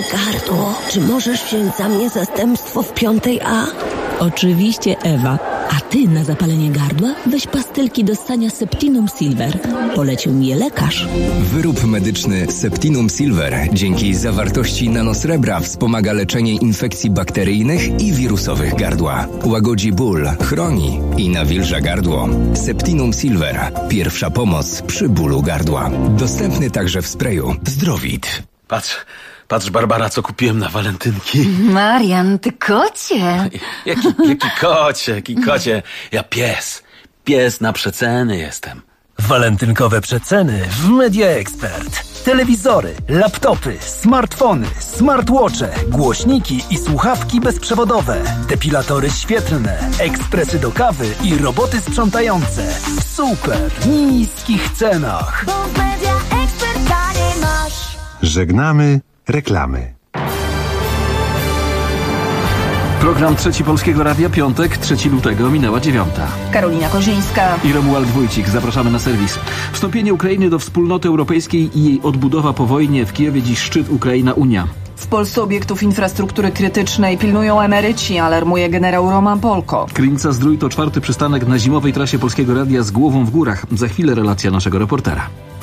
gardło. Czy możesz wziąć za mnie zastępstwo w 5A? Oczywiście, Ewa. A ty na zapalenie gardła weź pastylki do ssania Septinum Silver. Polecił mi je lekarz. Wyrób medyczny Septinum Silver dzięki zawartości nanosrebra wspomaga leczenie infekcji bakteryjnych i wirusowych gardła. Łagodzi ból, chroni i nawilża gardło. Septinum Silver. Pierwsza pomoc przy bólu gardła. Dostępny także w sprayu Zdrowit. Patrz, Barbara, co kupiłem na walentynki. Marian, ty kocie. Jaki kocie? Ja pies na przeceny jestem. Walentynkowe przeceny w Media Expert. Telewizory, laptopy, smartfony, smartwatche, głośniki i słuchawki bezprzewodowe, depilatory świetlne, ekspresy do kawy i roboty sprzątające w super niskich cenach. Bo w Media Expert taniej masz. Żegnamy reklamy. Program Trzeci Polskiego Radia, piątek, 3 lutego, minęła 9. Karolina Kozińska I Romuald Wójcik. Zapraszamy na serwis. Wstąpienie Ukrainy do Wspólnoty Europejskiej i jej odbudowa po wojnie. W Kijowie dziś szczyt Ukraina-Unia. W Polsce obiektów infrastruktury krytycznej pilnują emeryci, alarmuje generał Roman Polko. Krynica-Zdrój to 4. przystanek na zimowej trasie Polskiego Radia z głową w górach. Za chwilę relacja naszego reportera.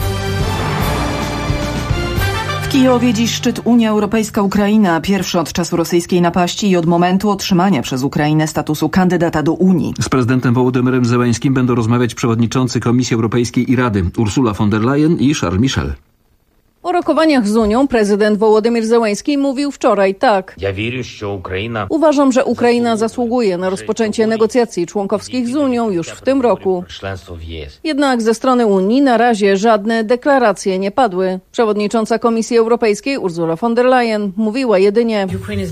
W Kijowie dziś szczyt Unia Europejska-Ukraina, pierwszy od czasu rosyjskiej napaści i od momentu otrzymania przez Ukrainę statusu kandydata do Unii. Z prezydentem Wołodymyrem Zełeńskim będą rozmawiać przewodniczący Komisji Europejskiej i Rady Ursula von der Leyen i Charles Michel. O rokowaniach z Unią prezydent Wołodymyr Zełeński mówił wczoraj tak. Uważam, że Ukraina zasługuje na rozpoczęcie negocjacji członkowskich z Unią już w tym roku. Jednak ze strony Unii na razie żadne deklaracje nie padły. Przewodnicząca Komisji Europejskiej Ursula von der Leyen mówiła jedynie: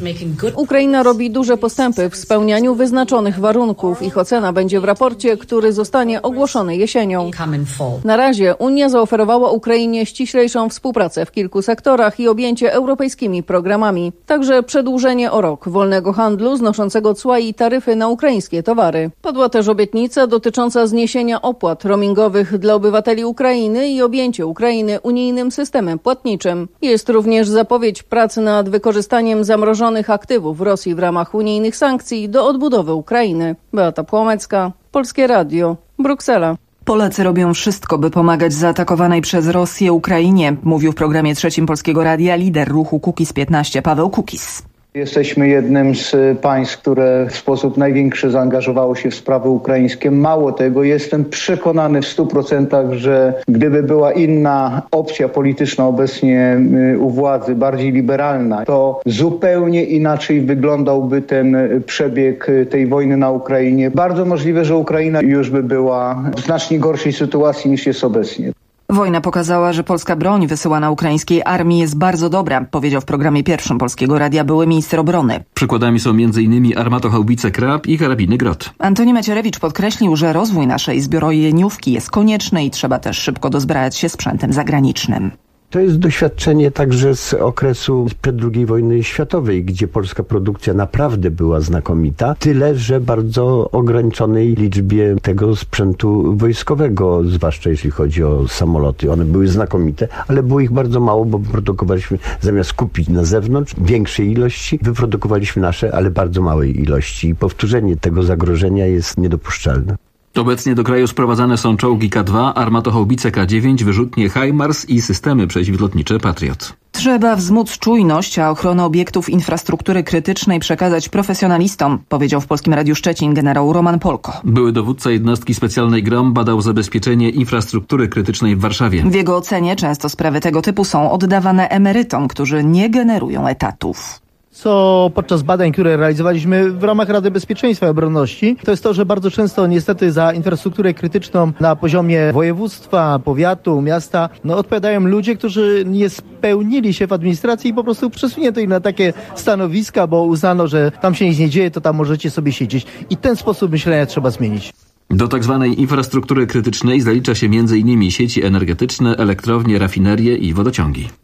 Ukraina robi duże postępy w spełnianiu wyznaczonych warunków. Ich ocena będzie w raporcie, który zostanie ogłoszony jesienią. Na razie Unia zaoferowała Ukrainie ściślejszą współpracę w kilku sektorach i objęcie europejskimi programami. Także przedłużenie o rok wolnego handlu znoszącego cła i taryfy na ukraińskie towary. Padła też obietnica dotycząca zniesienia opłat roamingowych dla obywateli Ukrainy i objęcie Ukrainy unijnym systemem płatniczym. Jest również zapowiedź pracy nad wykorzystaniem zamrożonych aktywów Rosji w ramach unijnych sankcji do odbudowy Ukrainy. Beata Płomecka, Polskie Radio, Bruksela. Polacy robią wszystko, by pomagać zaatakowanej przez Rosję Ukrainie, mówił w programie Trzecim Polskiego Radia lider ruchu Kukiz 15 Paweł Kukiz. Jesteśmy jednym z państw, które w sposób największy zaangażowało się w sprawy ukraińskie. Mało tego, jestem przekonany w 100%, że gdyby była inna opcja polityczna obecnie u władzy, bardziej liberalna, to zupełnie inaczej wyglądałby ten przebieg tej wojny na Ukrainie. Bardzo możliwe, że Ukraina już by była w znacznie gorszej sytuacji niż jest obecnie. Wojna pokazała, że polska broń wysyłana ukraińskiej armii jest bardzo dobra, powiedział w programie Pierwszym Polskiego Radia były minister obrony. Przykładami są m.in. armatochaubice Krab i karabiny Grot. Antoni Macierewicz podkreślił, że rozwój naszej zbrojeniówki jest konieczny i trzeba też szybko dozbrajać się sprzętem zagranicznym. To jest doświadczenie także z okresu sprzed II wojny światowej, gdzie polska produkcja naprawdę była znakomita, tyle że bardzo ograniczonej liczbie tego sprzętu wojskowego, zwłaszcza jeśli chodzi o samoloty. One były znakomite, ale było ich bardzo mało, bo produkowaliśmy zamiast kupić na zewnątrz większej ilości, wyprodukowaliśmy nasze, ale bardzo małej ilości i powtórzenie tego zagrożenia jest niedopuszczalne. Obecnie do kraju sprowadzane są czołgi K2, armatochaubice K9, wyrzutnie HIMARS i systemy przeciwlotnicze Patriot. Trzeba wzmóc czujność, a ochronę obiektów infrastruktury krytycznej przekazać profesjonalistom, powiedział w Polskim Radiu Szczecin generał Roman Polko. Były dowódca jednostki specjalnej GROM badał zabezpieczenie infrastruktury krytycznej w Warszawie. W jego ocenie często sprawy tego typu są oddawane emerytom, którzy nie generują etatów. Co podczas badań, które realizowaliśmy w ramach Rady Bezpieczeństwa i Obronności, to jest to, że bardzo często niestety za infrastrukturę krytyczną na poziomie województwa, powiatu, miasta odpowiadają ludzie, którzy nie spełnili się w administracji i po prostu przesunięto ich na takie stanowiska, bo uznano, że tam się nic nie dzieje, to tam możecie sobie siedzieć. I ten sposób myślenia trzeba zmienić. Do tak zwanej infrastruktury krytycznej zalicza się m.in. sieci energetyczne, elektrownie, rafinerie i wodociągi.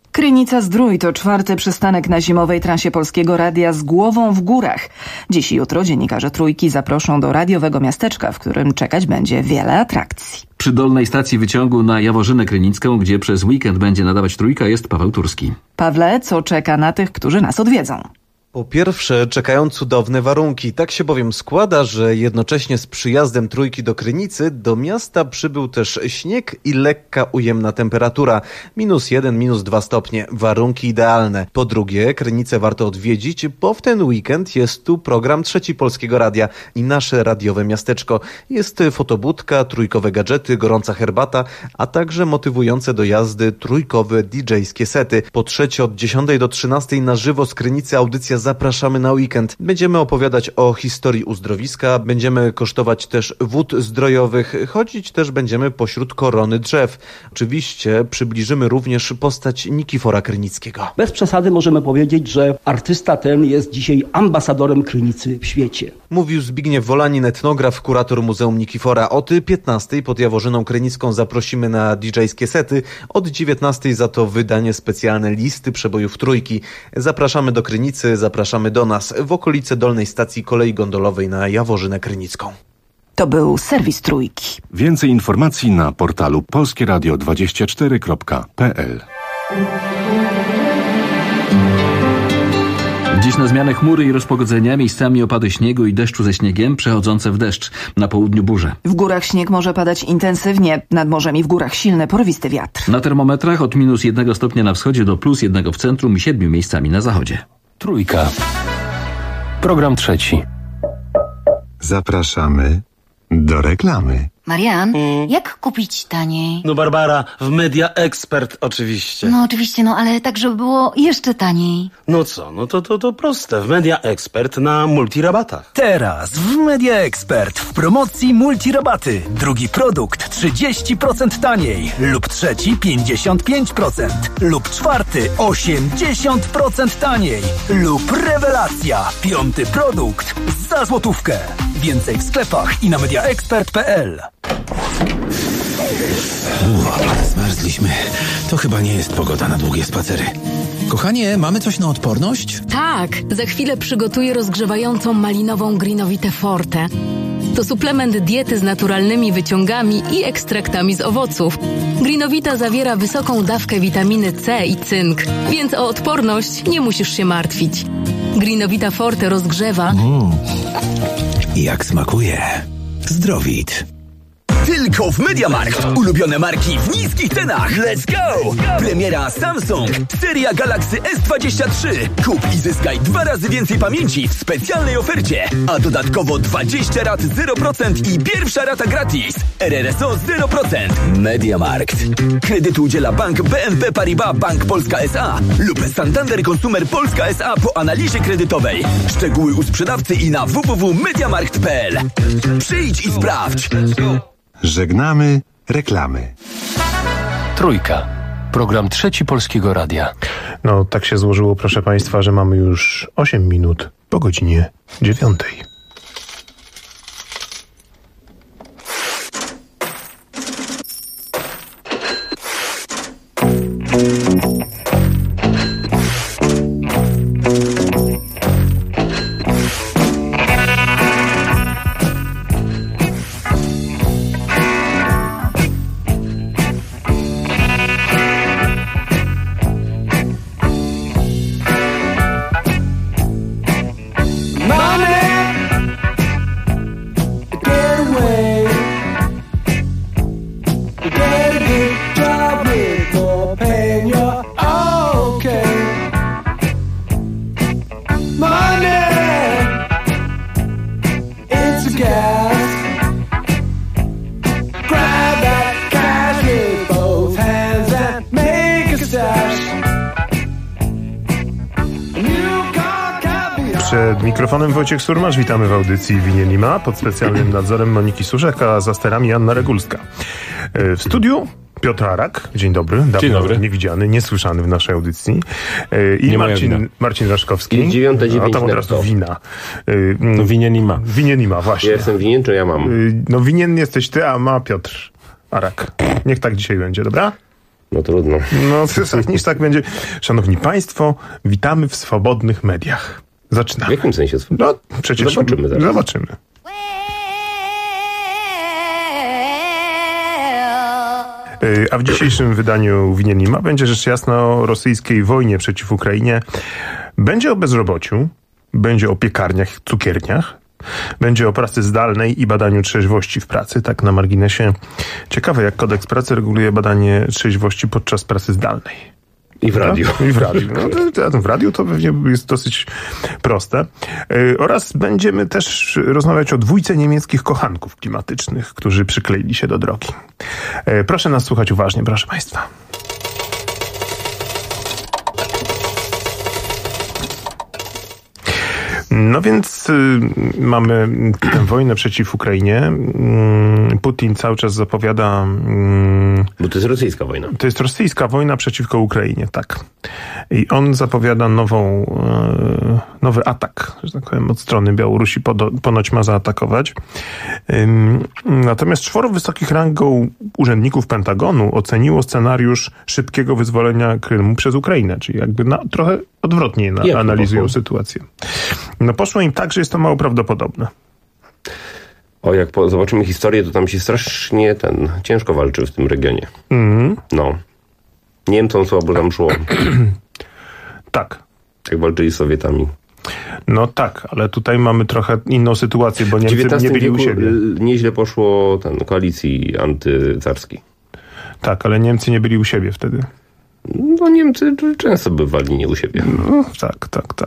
Krynica-Zdrój to 4. przystanek na zimowej trasie Polskiego Radia z głową w górach. Dziś i jutro dziennikarze Trójki zaproszą do radiowego miasteczka, w którym czekać będzie wiele atrakcji. Przy dolnej stacji wyciągu na Jaworzynę Krynicką, gdzie przez weekend będzie nadawać Trójka, jest Paweł Turski. Pawle, co czeka na tych, którzy nas odwiedzą? Po pierwsze, czekają cudowne warunki. Tak się bowiem składa, że jednocześnie z przyjazdem Trójki do Krynicy do miasta przybył też śnieg i lekka ujemna temperatura. -1, -2 stopnie. Warunki idealne. Po drugie, Krynicę warto odwiedzić, bo w ten weekend jest tu program Trzeci Polskiego Radia i nasze radiowe miasteczko. Jest fotobudka, trójkowe gadżety, gorąca herbata, a także motywujące do jazdy trójkowe DJ-skie sety. Po trzecie, od 10 do 13 na żywo z Krynicy audycja Zapraszamy na weekend. Będziemy opowiadać o historii uzdrowiska, będziemy kosztować też wód zdrojowych, chodzić też będziemy pośród korony drzew. Oczywiście przybliżymy również postać Nikifora Krynickiego. Bez przesady możemy powiedzieć, że artysta ten jest dzisiaj ambasadorem Krynicy w świecie. Mówił Zbigniew Wolanin, etnograf, kurator Muzeum Nikifora. Od 15 pod Jaworzyną Krynicką zaprosimy na DJ-skie sety, od 19 za to wydanie specjalne listy przebojów Trójki. Zapraszamy do Krynicy, zapraszamy do nas w okolice dolnej stacji kolei gondolowej na Jaworzynę Krynicką. To był serwis Trójki. Więcej informacji na portalu polskieradio24.pl. Dziś na zmianę chmury i rozpogodzenia, miejscami opady śniegu i deszczu ze śniegiem, przechodzące w deszcz. Na południu burze. W górach śnieg może padać intensywnie, nad morzem i w górach silny, porywisty wiatr. Na termometrach od -1 stopnia na wschodzie do +1 w centrum i 7 miejscami na zachodzie. Trójka. Program trzeci. Zapraszamy do reklamy. Marian, jak kupić taniej? No Barbara, w Media Expert oczywiście. No oczywiście, ale tak, żeby było jeszcze taniej. No co, no to proste. W Media Expert na multirabatach. Teraz w Media Expert w promocji multirabaty. Drugi produkt 30% taniej lub trzeci 55% lub czwarty 80% taniej lub rewelacja. 5. produkt za złotówkę. Więcej w sklepach i na mediaexpert.pl. Zmarzliśmy. To chyba nie jest pogoda na długie spacery. Kochanie, mamy coś na odporność? Tak, za chwilę przygotuję rozgrzewającą malinową Greenovitę Forte. To suplement diety z naturalnymi wyciągami i ekstraktami z owoców. Greenovita zawiera wysoką dawkę witaminy C i cynk, więc o odporność nie musisz się martwić. Greenovita Forte rozgrzewa. Jak smakuje. Zdrowit. Tylko w MediaMarkt. Ulubione marki w niskich cenach. Let's go! Premiera Samsung. Seria Galaxy S23. Kup i zyskaj 2 razy więcej pamięci w specjalnej ofercie. A dodatkowo 20 rat 0% i pierwsza rata gratis. RRSO 0%. MediaMarkt. Kredytu udziela Bank BNP Paribas Bank Polska S.A. lub Santander Consumer Polska S.A. po analizie kredytowej. Szczegóły u sprzedawcy i na www.mediamarkt.pl. Przyjdź i sprawdź. Żegnamy reklamy. Trójka. Program Trzeci Polskiego Radia. No, tak się złożyło, proszę Państwa, że mamy już 8 minut po godzinie 9. Przed mikrofonem Wojciech Surmasz, witamy w audycji Winie nie ma, pod specjalnym nadzorem Moniki Suszek, a za sterami Anna Regulska. W studiu Piotr Arak, dzień dobry, dawno dzień dobry. Niewidziany, niesłyszany w naszej audycji. I Marcin Raszkowski. 9:09. A tam od razu wina. No winien nie ma. Winien nie ma, właśnie. Ja jestem winien, czy ja mam? No winien jesteś ty, a ma Piotr Arak. Niech tak dzisiaj będzie, dobra? No trudno. No, niż tak będzie. Szanowni Państwo, witamy w swobodnych mediach. Zaczynamy. W jakim sensie? No, przecież zobaczymy zaraz. Zobaczymy. A w dzisiejszym wydaniu Winien nie ma będzie rzecz jasna o rosyjskiej wojnie przeciw Ukrainie. Będzie o bezrobociu, będzie o piekarniach, cukierniach, będzie o pracy zdalnej i badaniu trzeźwości w pracy. Tak na marginesie. Ciekawe, jak kodeks pracy reguluje badanie trzeźwości podczas pracy zdalnej. I w radiu. I w radiu. No, w radiu to pewnie jest dosyć proste. Oraz będziemy też rozmawiać o dwójce niemieckich kochanków klimatycznych, którzy przykleili się do drogi. Proszę nas słuchać uważnie, proszę Państwa. No więc mamy tę wojnę przeciw Ukrainie. Putin cały czas zapowiada... Bo to jest rosyjska wojna. To jest rosyjska wojna przeciwko Ukrainie, tak. I on zapowiada nowy atak, że tak powiem, od strony Białorusi. Ponoć ma zaatakować. Natomiast 4 wysokich rangą urzędników Pentagonu oceniło scenariusz szybkiego wyzwolenia Krymu przez Ukrainę. Czyli jakby trochę odwrotnie analizują sytuację. No poszło im tak, że jest to mało prawdopodobne. Jak zobaczymy historię, to tam się strasznie ciężko walczy w tym regionie. No. Niemcom słabo tam szło. Tak. Jak walczyli z Sowietami. No tak, ale tutaj mamy trochę inną sytuację, bo Niemcy nie byli u siebie. Nieźle poszło koalicji antycarskiej. Tak, ale Niemcy nie byli u siebie wtedy. No Niemcy często bywali nie u siebie. No, tak.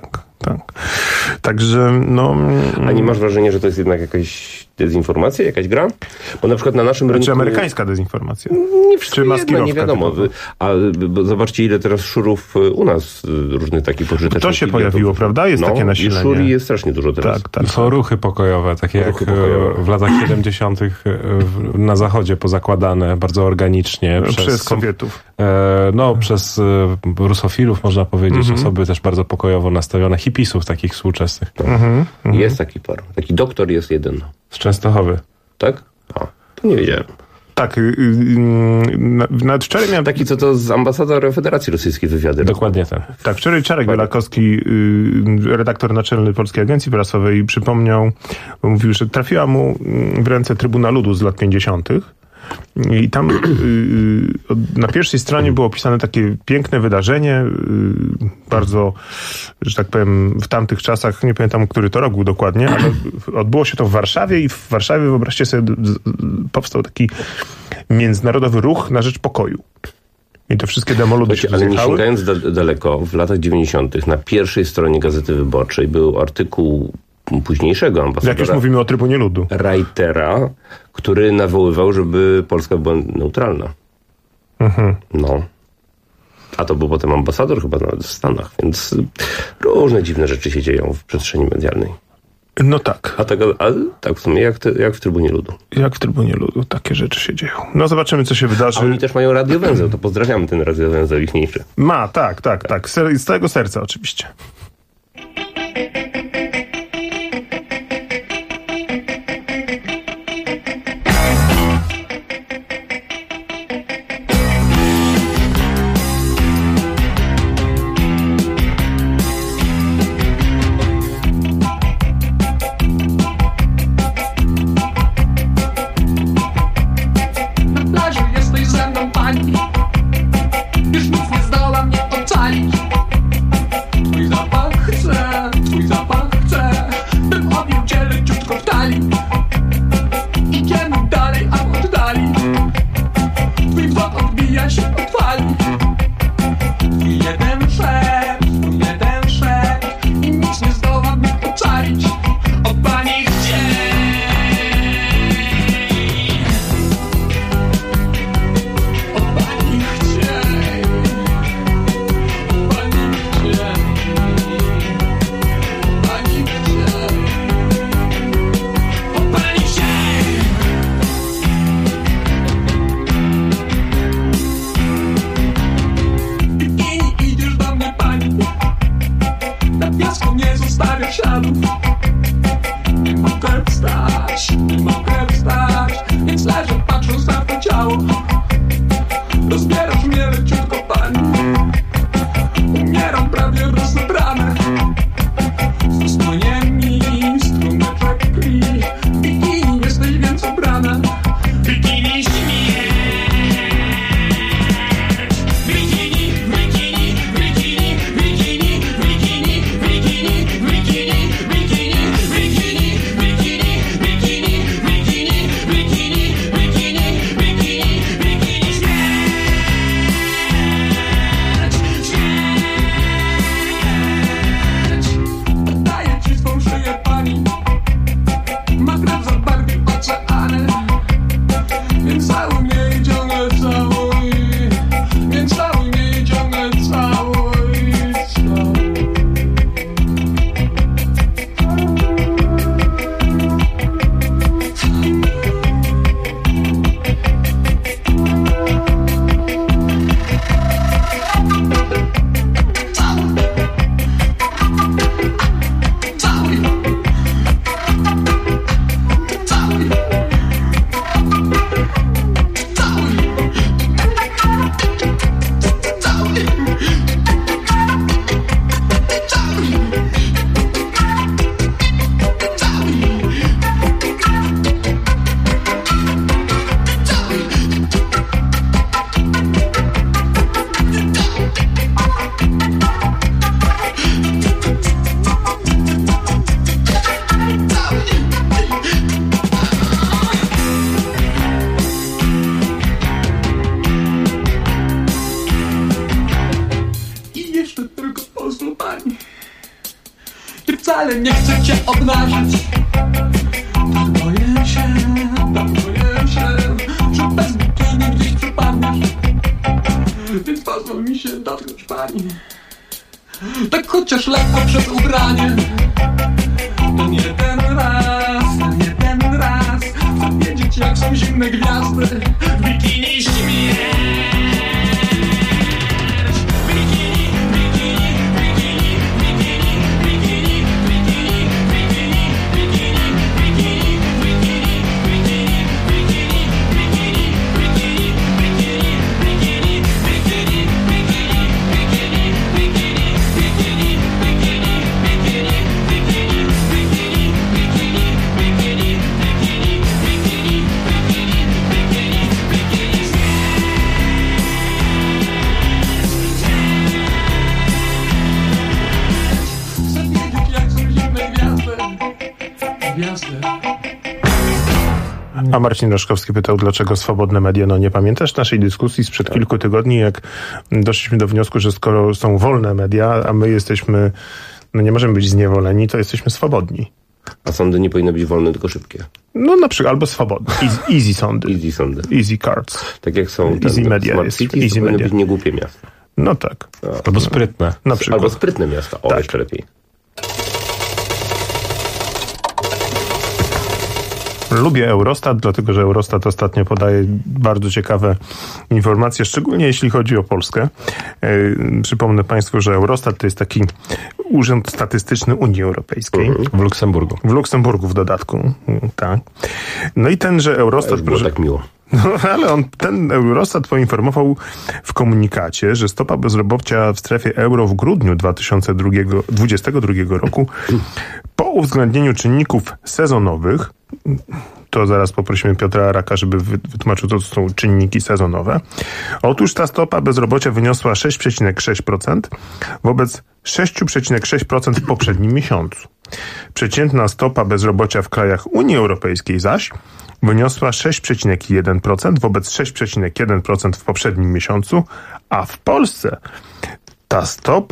Także, no... A nie masz wrażenia, że to jest jednak jakaś dezinformacja, jakaś gra? Bo na przykład na naszym rynku... Czy amerykańska dezinformacja? Nie wszystko jedno, nie wiadomo. Bo zobaczcie, ile teraz szurów u nas różnych takich pożytecznych... To się pojawiło, prawda? Jest takie nasilenie. I szuri jest strasznie dużo teraz. Tak. Są ruchy pokojowe, takie ruchy pokojowe. W latach 70. na Zachodzie pozakładane bardzo organicznie. Przez Sowietów. Przez rusofilów, można powiedzieć. Osoby też bardzo pokojowo nastawione. Hipisów takich współczesnych. Jest taki par. Taki doktor jest jeden. Z Częstochowy. Tak? To nie wiedziałem. Tak. Nawet wczoraj miałem... Taki, co to z ambasador Federacji Rosyjskiej wywiady. Dokładnie tak. Tak, wczoraj Czarek Bielakowski, redaktor naczelny Polskiej Agencji Prasowej, przypomniał, bo mówił, że trafiła mu w ręce Trybuna Ludu z lat 50. I tam na pierwszej stronie było opisane takie piękne wydarzenie, bardzo, że tak powiem, w tamtych czasach, nie pamiętam, który to rok był dokładnie, ale odbyło się to w Warszawie i w Warszawie, wyobraźcie sobie, powstał taki międzynarodowy ruch na rzecz pokoju. I te wszystkie demoludy się ale nie sięgając daleko, w latach 90. na pierwszej stronie Gazety Wyborczej był artykuł późniejszego ambasadora... Jak już mówimy o Trybunie Ludu. Reitera, który nawoływał, żeby Polska była neutralna. No. A to był potem ambasador chyba nawet w Stanach, więc różne dziwne rzeczy się dzieją w przestrzeni medialnej. No tak. A tak w sumie jak w Trybunie Ludu. Jak w Trybunie Ludu. Takie rzeczy się dzieją. No zobaczymy, co się wydarzy. A oni też mają radiowęzeł, to pozdrawiamy ten radiowęzeł ichniejszy. Tak. Z całego serca oczywiście. Rozbierasz mnie pani. I wcale nie chcę cię obnażyć. Tak boję się, że bez bikini gdzieś przepadniesz. Więc pozwól mi się dotknąć pani. Tak chociaż lekko przez ubranie. To nie ten raz. Chcę wiedzieć, jak są zimne gwiazdy. W bikini śmiesz. A Marcin Roszkowski pytał, dlaczego swobodne media. No nie pamiętasz naszej dyskusji sprzed kilku tygodni, jak doszliśmy do wniosku, że skoro są wolne media, a my jesteśmy, no nie możemy być zniewoleni, to jesteśmy swobodni. A sądy nie powinny być wolne, tylko szybkie. No na przykład, albo swobodne. Easy sądy. Easy cards. Tak jak są easy media. Smart Cities, to powinny być niegłupie miasta. No tak. Albo sprytne. Na przykład. Albo sprytne miasta. O, tak. Jeszcze lepiej. Lubię Eurostat, dlatego że Eurostat ostatnio podaje bardzo ciekawe informacje, szczególnie jeśli chodzi o Polskę. Przypomnę Państwu, że Eurostat to jest taki urząd statystyczny Unii Europejskiej. W Luksemburgu. W Luksemburgu w dodatku, tak. No i tenże Eurostat... Było tak miło. No, ale ten Eurostat poinformował w komunikacie, że stopa bezrobocia w strefie euro w grudniu 2022 roku po uwzględnieniu czynników sezonowych, to zaraz poprosimy Piotra Araka, żeby wytłumaczył, co to są czynniki sezonowe. Otóż ta stopa bezrobocia wyniosła 6,6% wobec 6,6% w poprzednim miesiącu. Przeciętna stopa bezrobocia w krajach Unii Europejskiej zaś wyniosła 6,1% wobec 6,1% w poprzednim miesiącu, a w Polsce ta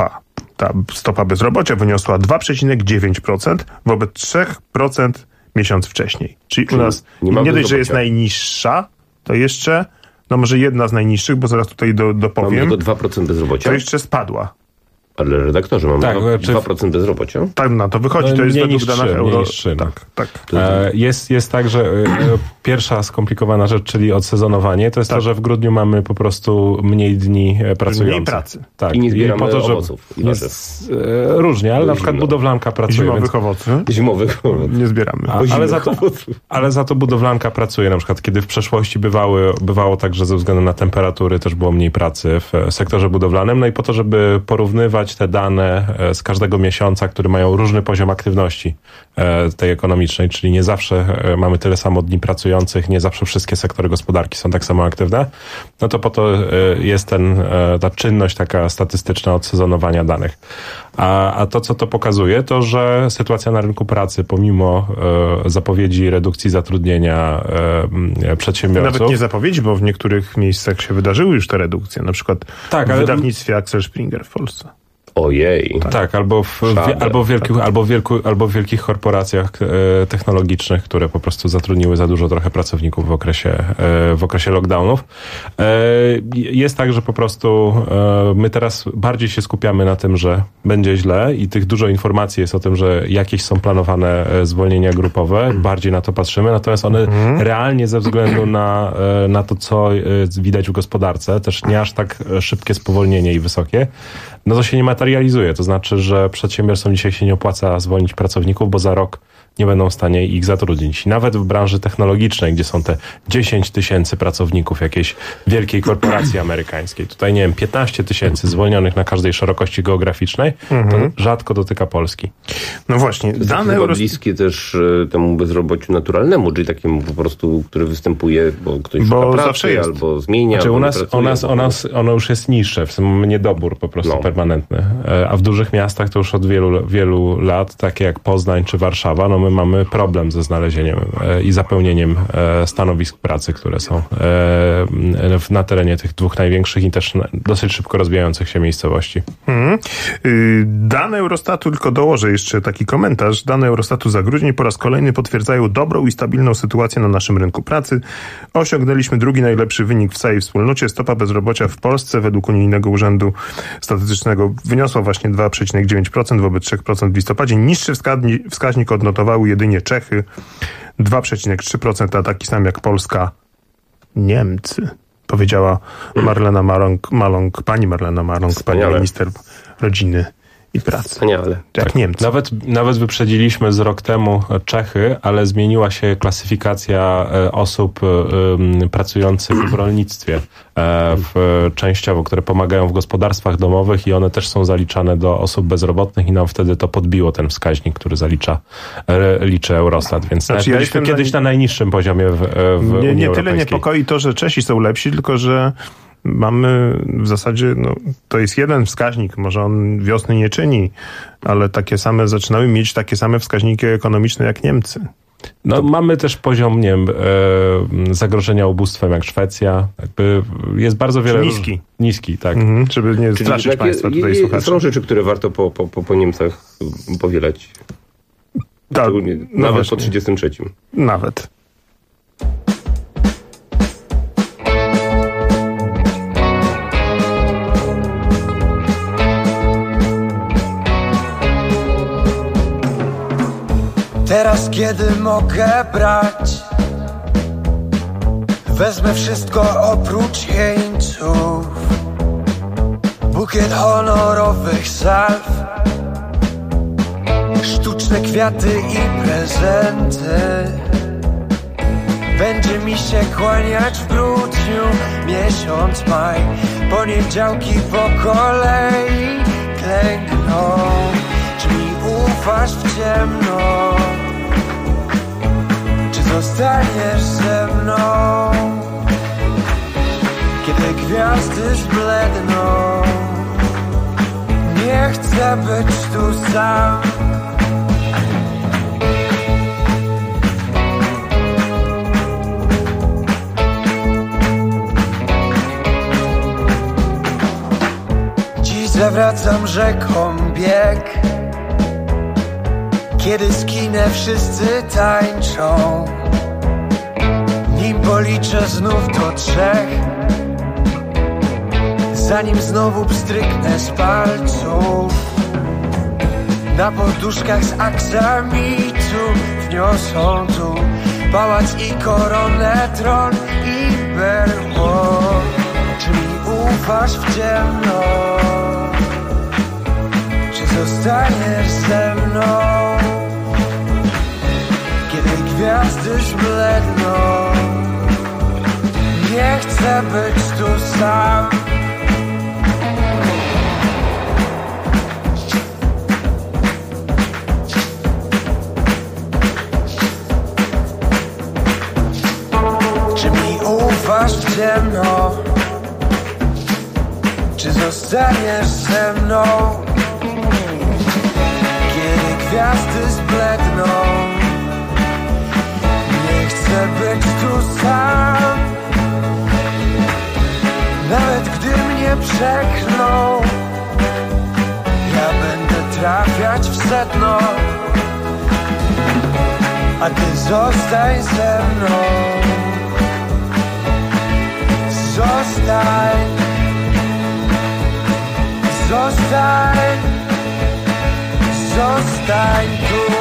stopa bezrobocia wyniosła 2,9% wobec 3% miesiąc wcześniej. Czyli u nas nie dość, że jest najniższa, to jeszcze, no może jedna z najniższych, bo zaraz tutaj dopowiem. Mamy tylko 2% bezrobocia. To jeszcze spadła. Ale redaktorze, mamy 2% bezrobocia? Tak, na to wychodzi, to jest według danych euro. Tak. Jest tak, że pierwsza skomplikowana rzecz, czyli odsezonowanie, to jest to, że w grudniu mamy po prostu mniej dni pracujących. Mniej pracy. Tak. I nie zbieramy owoców. Różnie, ale na przykład budowlanka pracuje. Zimowych owoców. Nie zbieramy. Ale za to budowlanka pracuje. Na przykład, kiedy w przeszłości bywało tak, że ze względu na temperatury też było mniej pracy w sektorze budowlanym. No i po to, żeby porównywać te dane z każdego miesiąca, które mają różny poziom aktywności tej ekonomicznej, czyli nie zawsze mamy tyle samo dni pracujących, nie zawsze wszystkie sektory gospodarki są tak samo aktywne, no to po to jest ta czynność taka statystyczna odsezonowania danych. A to, co to pokazuje, to, że sytuacja na rynku pracy, pomimo zapowiedzi redukcji zatrudnienia przedsiębiorców... Nawet nie zapowiedzi, bo w niektórych miejscach się wydarzyły już te redukcje, na przykład w wydawnictwie Axel Springer w Polsce. Ojej. Tak, albo w wielkich korporacjach technologicznych, które po prostu zatrudniły za dużo trochę pracowników w okresie lockdownów. Jest tak, że po prostu my teraz bardziej się skupiamy na tym, że będzie źle i tych dużo informacji jest o tym, że jakieś są planowane zwolnienia grupowe. Bardziej na to patrzymy, natomiast one realnie ze względu na to, co widać w gospodarce, też nie aż tak szybkie spowolnienie i wysokie, no to się nie materializuje. To znaczy, że przedsiębiorstwom dzisiaj się nie opłaca zwolnić pracowników, bo za rok nie będą w stanie ich zatrudnić. I nawet w branży technologicznej, gdzie są te 10 000 pracowników jakiejś wielkiej korporacji amerykańskiej, tutaj nie wiem, 15 000 zwolnionych na każdej szerokości geograficznej, to rzadko dotyka Polski. No właśnie, dane bliskie też temu bezrobociu naturalnemu, czyli takiemu po prostu, który występuje, bo ktoś szuka pracy, albo zmienia. Znaczy ono już jest niższe, w tym mamy niedobór po prostu permanentny a w dużych miastach to już od wielu lat, takie jak Poznań czy Warszawa, no my mamy problem ze znalezieniem i zapełnieniem stanowisk pracy, które są na terenie tych dwóch największych i też dosyć szybko rozwijających się miejscowości. Dane Eurostatu, tylko dołożę jeszcze taki komentarz. Dane Eurostatu za grudzień po raz kolejny potwierdzają dobrą i stabilną sytuację na naszym rynku pracy. Osiągnęliśmy drugi najlepszy wynik w całej wspólnocie. Stopa bezrobocia w Polsce według Unijnego Urzędu Statystycznego wyniosła właśnie 2,9% wobec 3% w listopadzie. Niższy wskaźnik odnotowały jedynie Czechy, 2,3%, a taki sam jak Polska, Niemcy, powiedziała Marlena Maląg, pani Marlena Maląg, pani minister rodziny i pracy. Wspaniale. Jak tak. Niemcy. Nawet wyprzedziliśmy z rok temu Czechy, ale zmieniła się klasyfikacja osób pracujących w rolnictwie częściowo, które pomagają w gospodarstwach domowych i one też są zaliczane do osób bezrobotnych i nam wtedy to podbiło ten wskaźnik, który liczy Eurostat, więc byliśmy kiedyś na najniższym poziomie w Unii Europejskiej. Nie tyle niepokoi to, że Czesi są lepsi, tylko że mamy w zasadzie, to jest jeden wskaźnik, może on wiosny nie czyni, ale zaczynamy mieć takie same wskaźniki ekonomiczne jak Niemcy. Mamy też poziom, nie wiem, zagrożenia ubóstwem jak Szwecja. Jest bardzo wiele... Niski, tak. Żeby nie straszyć państwa tutaj słuchaczy. Są rzeczy, które warto po Niemcach powielać. Nawet po 33. Nawet. Teraz kiedy mogę brać, wezmę wszystko oprócz jeńców, bukiet honorowych salw, sztuczne kwiaty i prezenty. Będzie mi się kłaniać w grudniu miesiąc maj, poniedziałki po kolei klękną. Czy mi ufasz w ciemno? Czy zostaniesz ze mną? Kiedy gwiazdy zbledną, nie chcę być tu sam. Dziś zawracam rzeką bieg, kiedy skinę wszyscy tańczą. Nim policzę znów do 3, zanim znowu pstryknę z palców. Na poduszkach z aksamitu wniosą tu pałac i koronę, tron i berło. Czy mi ufasz w ciemno? Czy zostaniesz ze mną? Kiedy gwiazdy zbledną, nie chcę być tu sam. Czy mi ufasz w ciemno? Czy zostaniesz ze mną? Kiedy gwiazdy zbledną, nie chcę być tu sam. Nawet gdy mnie przeklną, ja będę trafiać w sedno. A ty zostań ze mną. Zostań. Zostań. Zostań tu.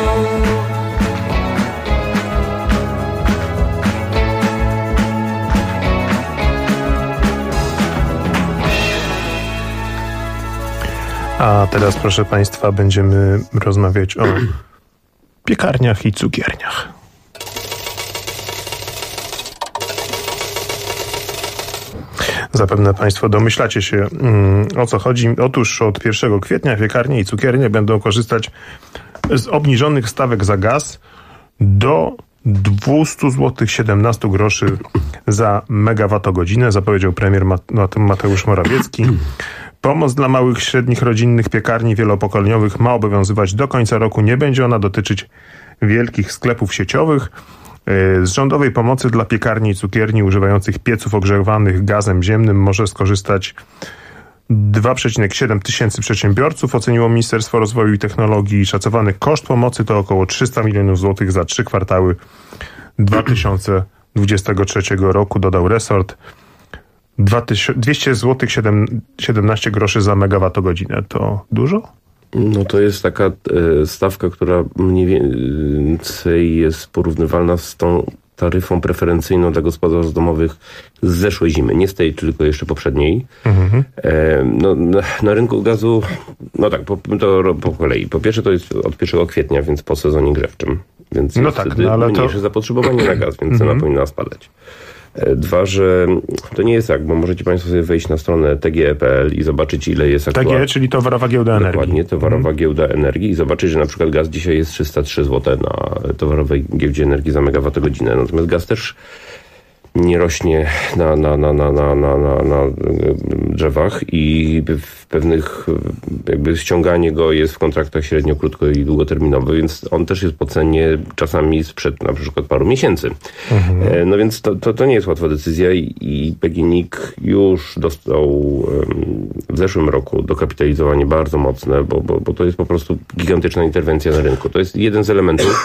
A teraz, proszę Państwa, będziemy rozmawiać o piekarniach i cukierniach. Zapewne Państwo domyślacie się, o co chodzi. Otóż od 1 kwietnia piekarnie i cukiernie będą korzystać z obniżonych stawek za gaz do 200 zł 17 groszy za megawattogodzinę, zapowiedział premier Mateusz Morawiecki. Pomoc dla małych i średnich rodzinnych piekarni wielopokoleniowych ma obowiązywać do końca roku. Nie będzie ona dotyczyć wielkich sklepów sieciowych. Z rządowej pomocy dla piekarni i cukierni używających pieców ogrzewanych gazem ziemnym może skorzystać 2,7 tysięcy przedsiębiorców, oceniło Ministerstwo Rozwoju i Technologii. Szacowany koszt pomocy to około 300 milionów złotych za 3 kwartały 2023 roku, dodał resort. 200 zł 17 groszy za megawattogodzinę. To dużo? No to jest taka stawka, która mniej więcej jest porównywalna z tą taryfą preferencyjną dla gospodarstw domowych z zeszłej zimy. Nie z tej, tylko jeszcze poprzedniej. No, na rynku gazu, no tak, po kolei. Po pierwsze to jest od 1 kwietnia, więc po sezonie grzewczym. Więc jest wtedy mniejsze zapotrzebowanie na gaz, więc cena powinna spadać. 2, że to nie jest tak, bo możecie Państwo sobie wejść na stronę tge.pl i zobaczyć, ile jest aktualnie. TGE, czyli Towarowa Giełda Energii. Dokładnie, Towarowa Giełda Energii i zobaczyć, że na przykład gaz dzisiaj jest 303 zł na Towarowej Giełdzie Energii za megawattogodzinę. Natomiast gaz też nie rośnie na drzewach i w pewnych jakby ściąganie go jest w kontraktach średnio, krótko i długoterminowych, więc on też jest po cenie czasami sprzed na przykład paru miesięcy. No więc to nie jest łatwa decyzja i PGNiG już dostał w zeszłym roku dokapitalizowanie bardzo mocne, bo to jest po prostu gigantyczna interwencja na rynku. To jest jeden z elementów.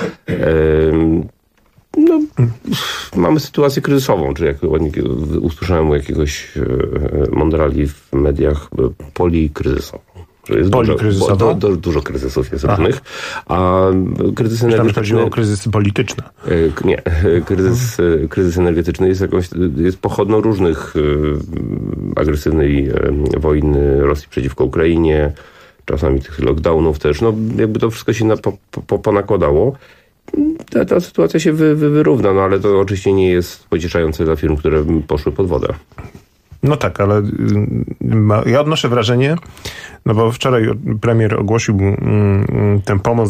No, mamy sytuację kryzysową, czy jak usłyszałem u jakiegoś mądrali w mediach, polikryzysową. Jest dużo kryzysów jest różnych, a kryzys energetyczny... chodziło o kryzysy polityczne. Nie, kryzys energetyczny jest pochodną różnych agresywnej wojny Rosji przeciwko Ukrainie, czasami tych lockdownów też. No jakby to wszystko się ponakładało. Ta sytuacja się wyrówna, no ale to oczywiście nie jest pocieszające dla firm, które poszły pod wodę. No tak, ale ja odnoszę wrażenie, no bo wczoraj premier ogłosił tę pomoc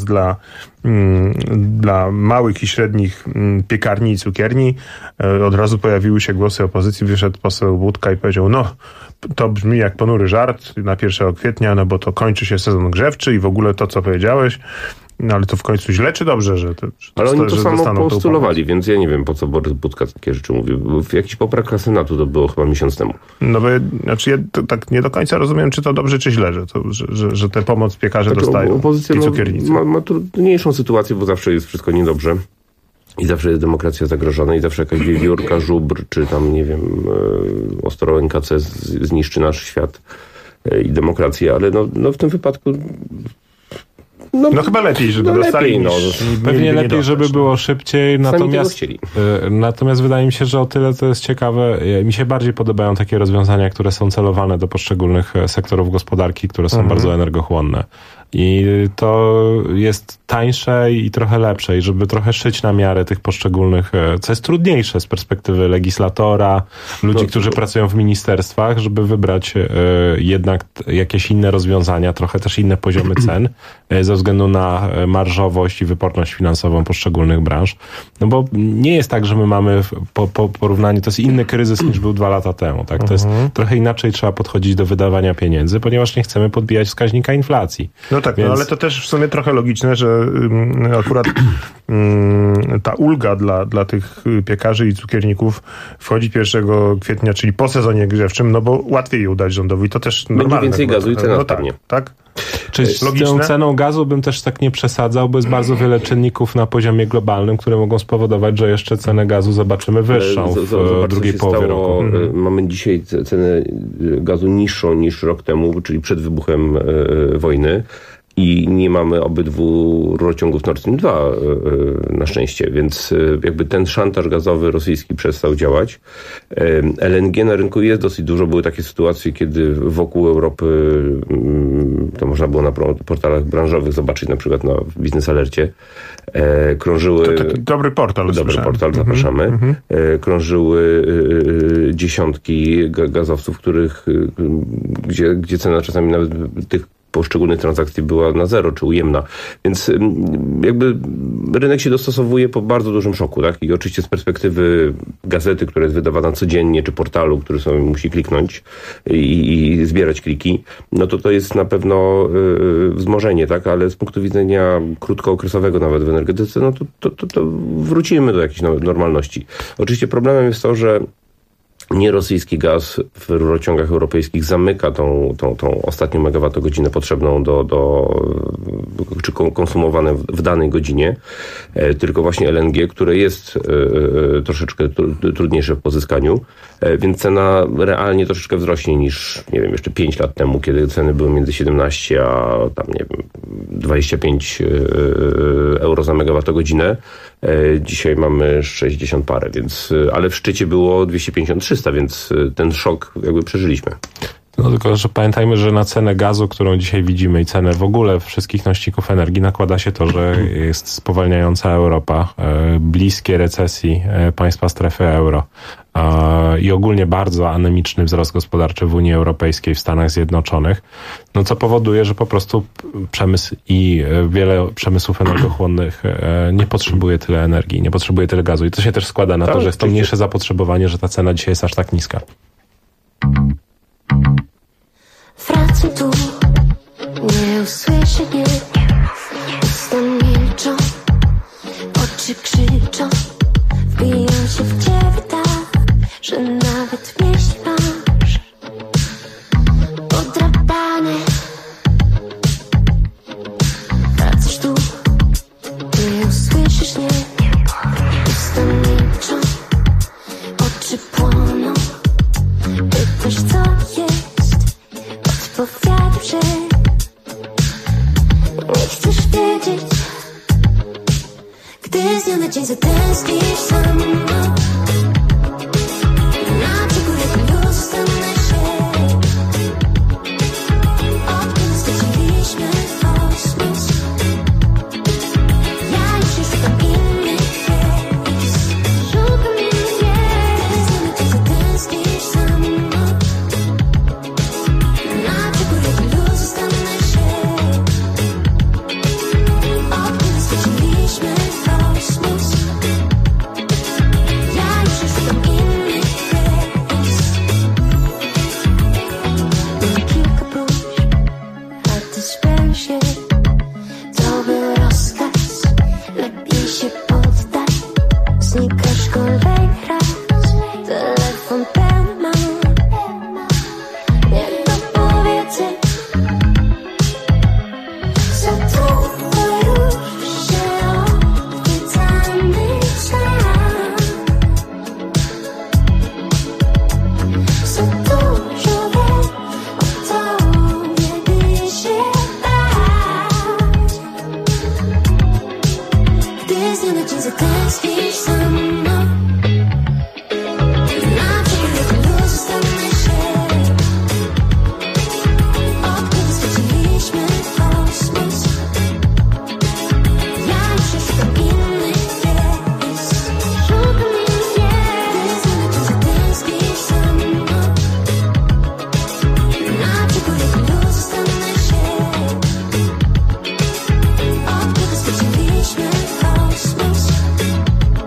dla małych i średnich piekarni i cukierni. Od razu pojawiły się głosy opozycji, wyszedł poseł Budka i powiedział, no to brzmi jak ponury żart na 1 kwietnia, no bo to kończy się sezon grzewczy i w ogóle to, co powiedziałeś. No ale to w końcu źle czy dobrze, że ale oni to samo postulowali, więc ja nie wiem, po co Borys Budka takie rzeczy mówił. W jakichś poprawkach Senatu to było chyba miesiąc temu. No bo ja tak nie do końca rozumiem, czy to dobrze, czy źle, że tę pomoc piekarze dostają opozycja i cukiernicy. Ma trudniejszą sytuację, bo zawsze jest wszystko niedobrze. I zawsze jest demokracja zagrożona i zawsze jakaś wiewiórka, żubr, czy tam, nie wiem, Ostrołęka C zniszczy nasz świat i demokrację, ale no w tym wypadku... No chyba lepiej, żeby dostali niż pewnie lepiej, żeby było szybciej. Natomiast wydaje mi się, że o tyle to jest ciekawe. Mi się bardziej podobają takie rozwiązania, które są celowane do poszczególnych sektorów gospodarki, które są bardzo energochłonne. I to jest tańsze i trochę lepsze i żeby trochę szyć na miarę tych poszczególnych, co jest trudniejsze z perspektywy legislatora, ludzi, którzy pracują w ministerstwach, żeby wybrać jednak jakieś inne rozwiązania, trochę też inne poziomy cen ze względu na marżowość i wyporność finansową poszczególnych branż. No bo nie jest tak, że my mamy po porównaniu, to jest inny kryzys niż był 2 lata temu. Tak? To jest trochę inaczej trzeba podchodzić do wydawania pieniędzy, ponieważ nie chcemy podbijać wskaźnika inflacji. No tak, więc... no ale to też w sumie trochę logiczne, że akurat ta ulga dla tych piekarzy i cukierników wchodzi 1 kwietnia, czyli po sezonie grzewczym, no bo łatwiej ją dać rządowi. To też normalne. Będzie więcej gazu i cena spadnie. Tak? Czy z tą ceną gazu bym też tak nie przesadzał, bo jest bardzo wiele czynników na poziomie globalnym, które mogą spowodować, że jeszcze cenę gazu zobaczymy wyższą w drugiej połowie roku. Mamy dzisiaj cenę gazu niższą niż rok temu, czyli przed wybuchem wojny. I nie mamy obydwu rurociągów Nord Stream 2 na szczęście, więc jakby ten szantaż gazowy rosyjski przestał działać. LNG na rynku jest dosyć dużo. Były takie sytuacje, kiedy wokół Europy, to można było na portalach branżowych zobaczyć, na przykład na Biznes Alercie, krążyły... To taki dobry portal. Dobry portal, zapraszamy. Krążyły dziesiątki gazowców, gdzie cena czasami nawet tych poszczególnych transakcji była na zero, czy ujemna. Więc jakby rynek się dostosowuje po bardzo dużym szoku, tak? I oczywiście z perspektywy gazety, która jest wydawana codziennie, czy portalu, który sobie musi kliknąć i zbierać kliki, no to jest na pewno wzmożenie, tak? Ale z punktu widzenia krótkookresowego nawet w energetyce, no to wrócimy do jakiejś normalności. Oczywiście problemem jest to, że nierosyjski gaz w rurociągach europejskich zamyka tą ostatnią megawattogodzinę potrzebną czy konsumowane w danej godzinie, tylko właśnie LNG, które jest troszeczkę trudniejsze w pozyskaniu, więc cena realnie troszeczkę wzrośnie niż, nie wiem, jeszcze 5 lat temu, kiedy ceny były między 17 a tam, nie wiem, 25 euro za megawattogodzinę. Dzisiaj mamy 60 parę, więc, ale w szczycie było 250-300, więc ten szok jakby przeżyliśmy. No tylko, że pamiętajmy, że na cenę gazu, którą dzisiaj widzimy i cenę w ogóle wszystkich nośników energii nakłada się to, że jest spowalniająca Europa, bliskie recesji państwa strefy euro i ogólnie bardzo anemiczny wzrost gospodarczy w Unii Europejskiej, w Stanach Zjednoczonych, no co powoduje, że po prostu przemysł i wiele przemysłów energochłonnych nie potrzebuje tyle energii, nie potrzebuje tyle gazu i to się też składa na to, że jest to mniejsze zapotrzebowanie, że ta cena dzisiaj jest aż tak niska. Wracam tu, nie usłyszę mnie. Usta milczą, oczy krzyczą. Wbiją się w ciebie tak, że nawet pieśń masz podrapane. Wracasz tu, nie usłyszysz mnie. Usta milczą, oczy płoną. Pytasz co jest, odpowiadam, że nie chcesz wiedzieć. Gdy z dnia na dzień zatęsknisz za mną, na brzegu jak luz zostanę się. Od kiedy straciliśmy kosmos, ja już się szukam innych miejsc. Szukam innych miejsc. Gdy z dnia na dzień zatęsknisz za mną, na brzegu jak luz zostanę się. Od kiedy straciliśmy kosmos, ja już się szukam innych miejsc. Mam kilka próśb, a ty spełnisz się. To był rozkaz, lepiej się poddaj. Znikasz kolejny raz, telefon pełny mam. Nie dopowiedzę, za długo już się odwiedzamy sam. Za dużo wiem o tobie, by się bać. Gdy z dnia na dzień zatęsknisz za mną, na brzegu jak luz zostanę się. Od kiedy straciliśmy kosmos, ja już się szukam innych miejsc. Szukam innych miejsc. Gdy z dnia na dzień zatęsknisz za mną, na brzegu jak luz zostanę się. Od kiedy straciliśmy kosmos,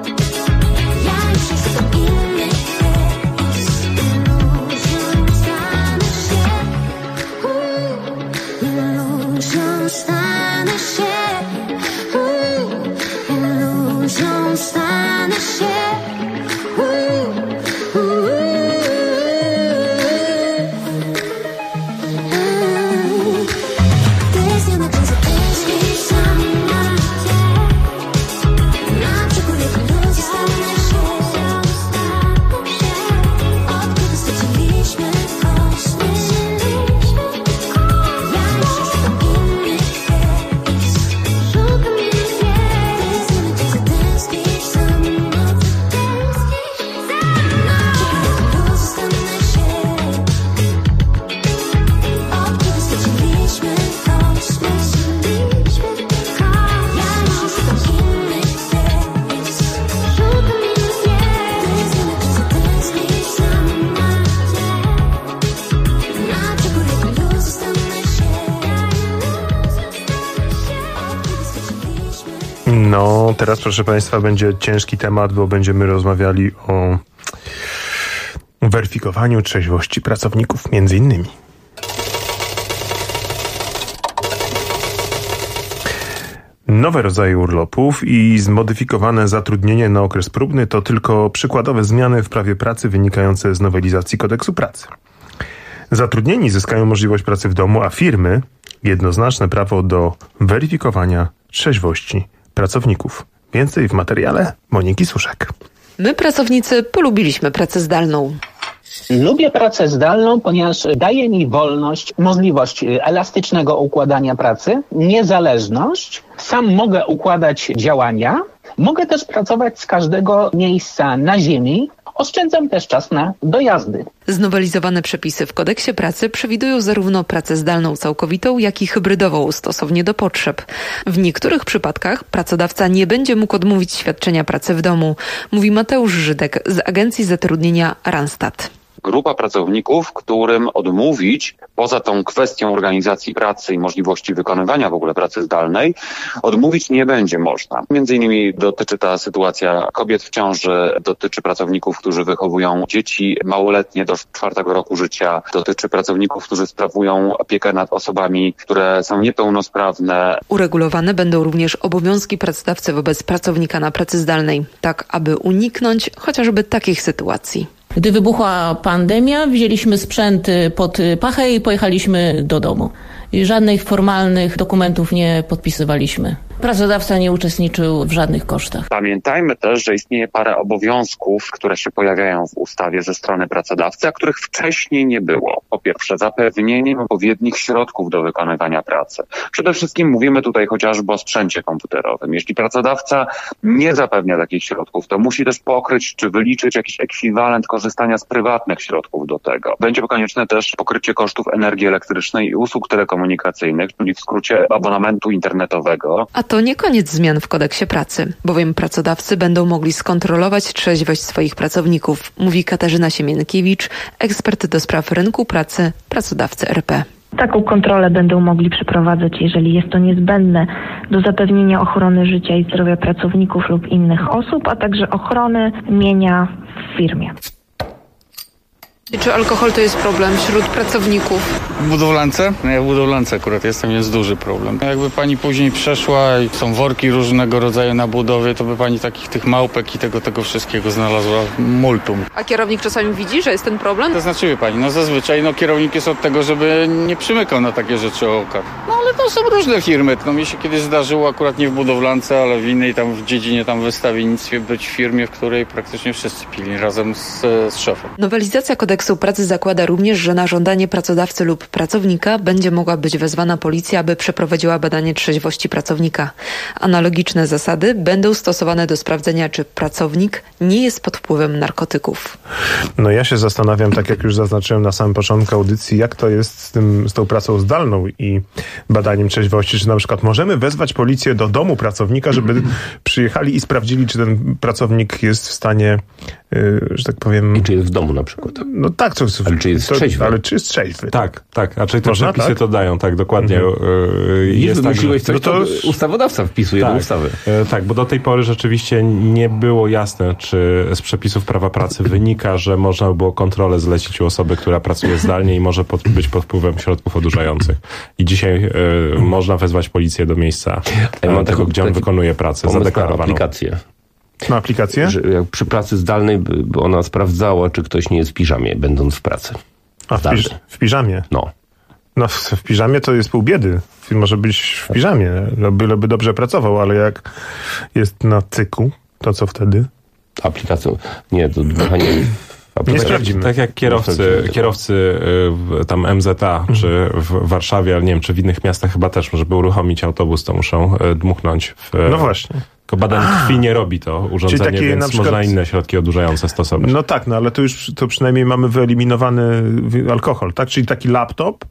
No, teraz proszę Państwa będzie ciężki temat, bo będziemy rozmawiali o weryfikowaniu trzeźwości pracowników, między innymi. Nowe rodzaje urlopów i zmodyfikowane zatrudnienie na okres próbny to tylko przykładowe zmiany w prawie pracy wynikające z nowelizacji Kodeksu Pracy. Zatrudnieni zyskają możliwość pracy w domu, a firmy jednoznaczne prawo do weryfikowania trzeźwości pracowników. Więcej w materiale Moniki Suszek. My, pracownicy, polubiliśmy pracę zdalną. Lubię pracę zdalną, ponieważ daje mi wolność, możliwość elastycznego układania pracy, niezależność. Sam mogę układać działania. Mogę też pracować z każdego miejsca na ziemi. Oszczędzam też czas na dojazdy. Znowelizowane przepisy w Kodeksie Pracy przewidują zarówno pracę zdalną całkowitą, jak i hybrydową stosownie do potrzeb. W niektórych przypadkach pracodawca nie będzie mógł odmówić świadczenia pracy w domu, mówi Mateusz Żydek z Agencji Zatrudnienia Randstad. Grupa pracowników, którym odmówić, poza tą kwestią organizacji pracy i możliwości wykonywania w ogóle pracy zdalnej, odmówić nie będzie można. Między innymi dotyczy ta sytuacja kobiet w ciąży, dotyczy pracowników, którzy wychowują dzieci małoletnie do 4 roku życia, dotyczy pracowników, którzy sprawują opiekę nad osobami, które są niepełnosprawne. Uregulowane będą również obowiązki pracodawcy wobec pracownika na pracy zdalnej, tak aby uniknąć chociażby takich sytuacji. Gdy wybuchła pandemia, wzięliśmy sprzęt pod pachę i pojechaliśmy do domu. I żadnych formalnych dokumentów nie podpisywaliśmy. Pracodawca nie uczestniczył w żadnych kosztach. Pamiętajmy też, że istnieje parę obowiązków, które się pojawiają w ustawie ze strony pracodawcy, a których wcześniej nie było. Po pierwsze, zapewnienie odpowiednich środków do wykonywania pracy. Przede wszystkim mówimy tutaj chociażby o sprzęcie komputerowym. Jeśli pracodawca nie zapewnia takich środków, to musi też pokryć czy wyliczyć jakiś ekwiwalent korzystania z prywatnych środków do tego. Będzie konieczne też pokrycie kosztów energii elektrycznej i usług telekomunikacyjnych, czyli w skrócie abonamentu internetowego. A to nie koniec zmian w Kodeksie Pracy, bowiem pracodawcy będą mogli skontrolować trzeźwość swoich pracowników, mówi Katarzyna Siemienkiewicz, ekspert do spraw rynku pracy, pracodawcy RP. Taką kontrolę będą mogli przeprowadzać, jeżeli jest to niezbędne do zapewnienia ochrony życia i zdrowia pracowników lub innych osób, a także ochrony mienia w firmie. I czy alkohol to jest problem wśród pracowników? W budowlance? Ja w budowlance akurat jestem, jest duży problem. Jakby pani później przeszła i są worki różnego rodzaju na budowie, to by pani tych małpek i tego wszystkiego znalazła multum. A kierownik czasami widzi, że jest ten problem? To znaczy, wie pani, zazwyczaj kierownik jest od tego, żeby nie przymykał na takie rzeczy oka. Ale to są różne firmy. Mi się kiedyś zdarzyło, akurat nie w budowlance, ale w innej tam w dziedzinie wystawiennictwie być w firmie, w której praktycznie wszyscy pili razem z szefem. Nowelizacja Kodeksu Pracy zakłada również, że na żądanie pracodawcy lub pracownika będzie mogła być wezwana policja, aby przeprowadziła badanie trzeźwości pracownika. Analogiczne zasady będą stosowane do sprawdzenia, czy pracownik nie jest pod wpływem narkotyków. No ja się zastanawiam, tak jak już zaznaczyłem na samym początku audycji, jak to jest z tą pracą zdalną i badaniem trzeźwości. Czy na przykład możemy wezwać policję do domu pracownika, żeby przyjechali i sprawdzili, czy ten pracownik jest w stanie, że tak powiem... I czy jest w domu na przykład. No tak, ale czy jest trzeźwy? Ale czy jest trzeźwy? Tak. A czy te można, przepisy to dają, tak, dokładnie. Jest tak, że coś, to ustawodawca wpisuje do ustawy. Tak, bo do tej pory rzeczywiście nie było jasne, czy z przepisów prawa pracy wynika, że można było kontrolę zlecić u osoby, która pracuje zdalnie i może być pod wpływem środków odurzających. I dzisiaj można wezwać policję do miejsca tego, gdzie on wykonuje pracę zadeklarowaną. Aplikację. Na aplikację? Że jak przy pracy zdalnej by ona sprawdzała, czy ktoś nie jest w piżamie, będąc w pracy. A w piżamie? No. No w piżamie to jest pół biedy. Może być w piżamie, byleby dobrze pracował, ale jak jest na cyku, to co wtedy? Aplikacją? Nie, to dmuchanie... Nie sprawdzimy. Tak jak kierowcy tam MZA, czy w Warszawie, ale nie wiem, czy w innych miastach chyba też, żeby uruchomić autobus, to muszą dmuchnąć. No właśnie. Tylko badań krwi nie robi to urządzenie, więc przykład... można inne środki odurzające stosować. No tak, ale to przynajmniej mamy wyeliminowany alkohol, tak? Czyli taki laptop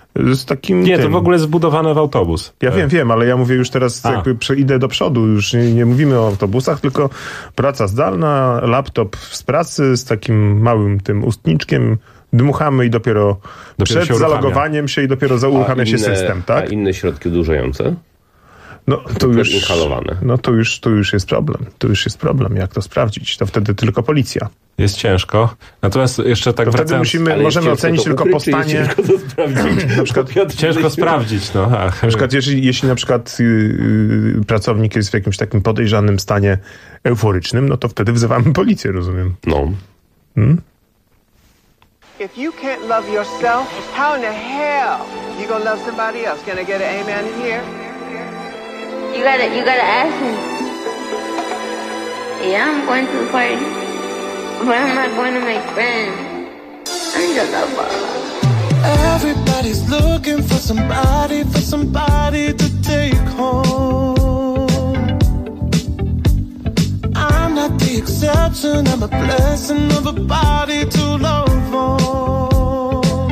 z takim... Nie, to w ogóle zbudowane w autobus. Ja wiem, ale ja mówię już teraz idę do przodu, już nie mówimy o autobusach, tylko praca zdalna, laptop z pracy z takim małym tym ustniczkiem, dmuchamy i dopiero przed zalogowaniem się i dopiero uruchamia się system, tak? A inne środki odurzające? No to już jest problem. To już jest problem. Jak to sprawdzić? To wtedy tylko policja. Jest ciężko. Natomiast jeszcze tak to wtedy możemy ocenić tylko po stanie. Ciężko to sprawdzić. Na przykład ciężko sprawdzić. No. Na przykład jeśli na przykład pracownik jest w jakimś takim podejrzanym stanie euforycznym, no to wtedy wzywamy policję, rozumiem. No. If you can't love yourself, how in the hell you gonna love somebody else? Can I get an amen in here? You gotta ask me. Yeah, I'm going to the party, but I'm not going to make friends. I need a lover. Everybody's looking for somebody to take home. I'm not the exception, I'm a blessing of a body to love on.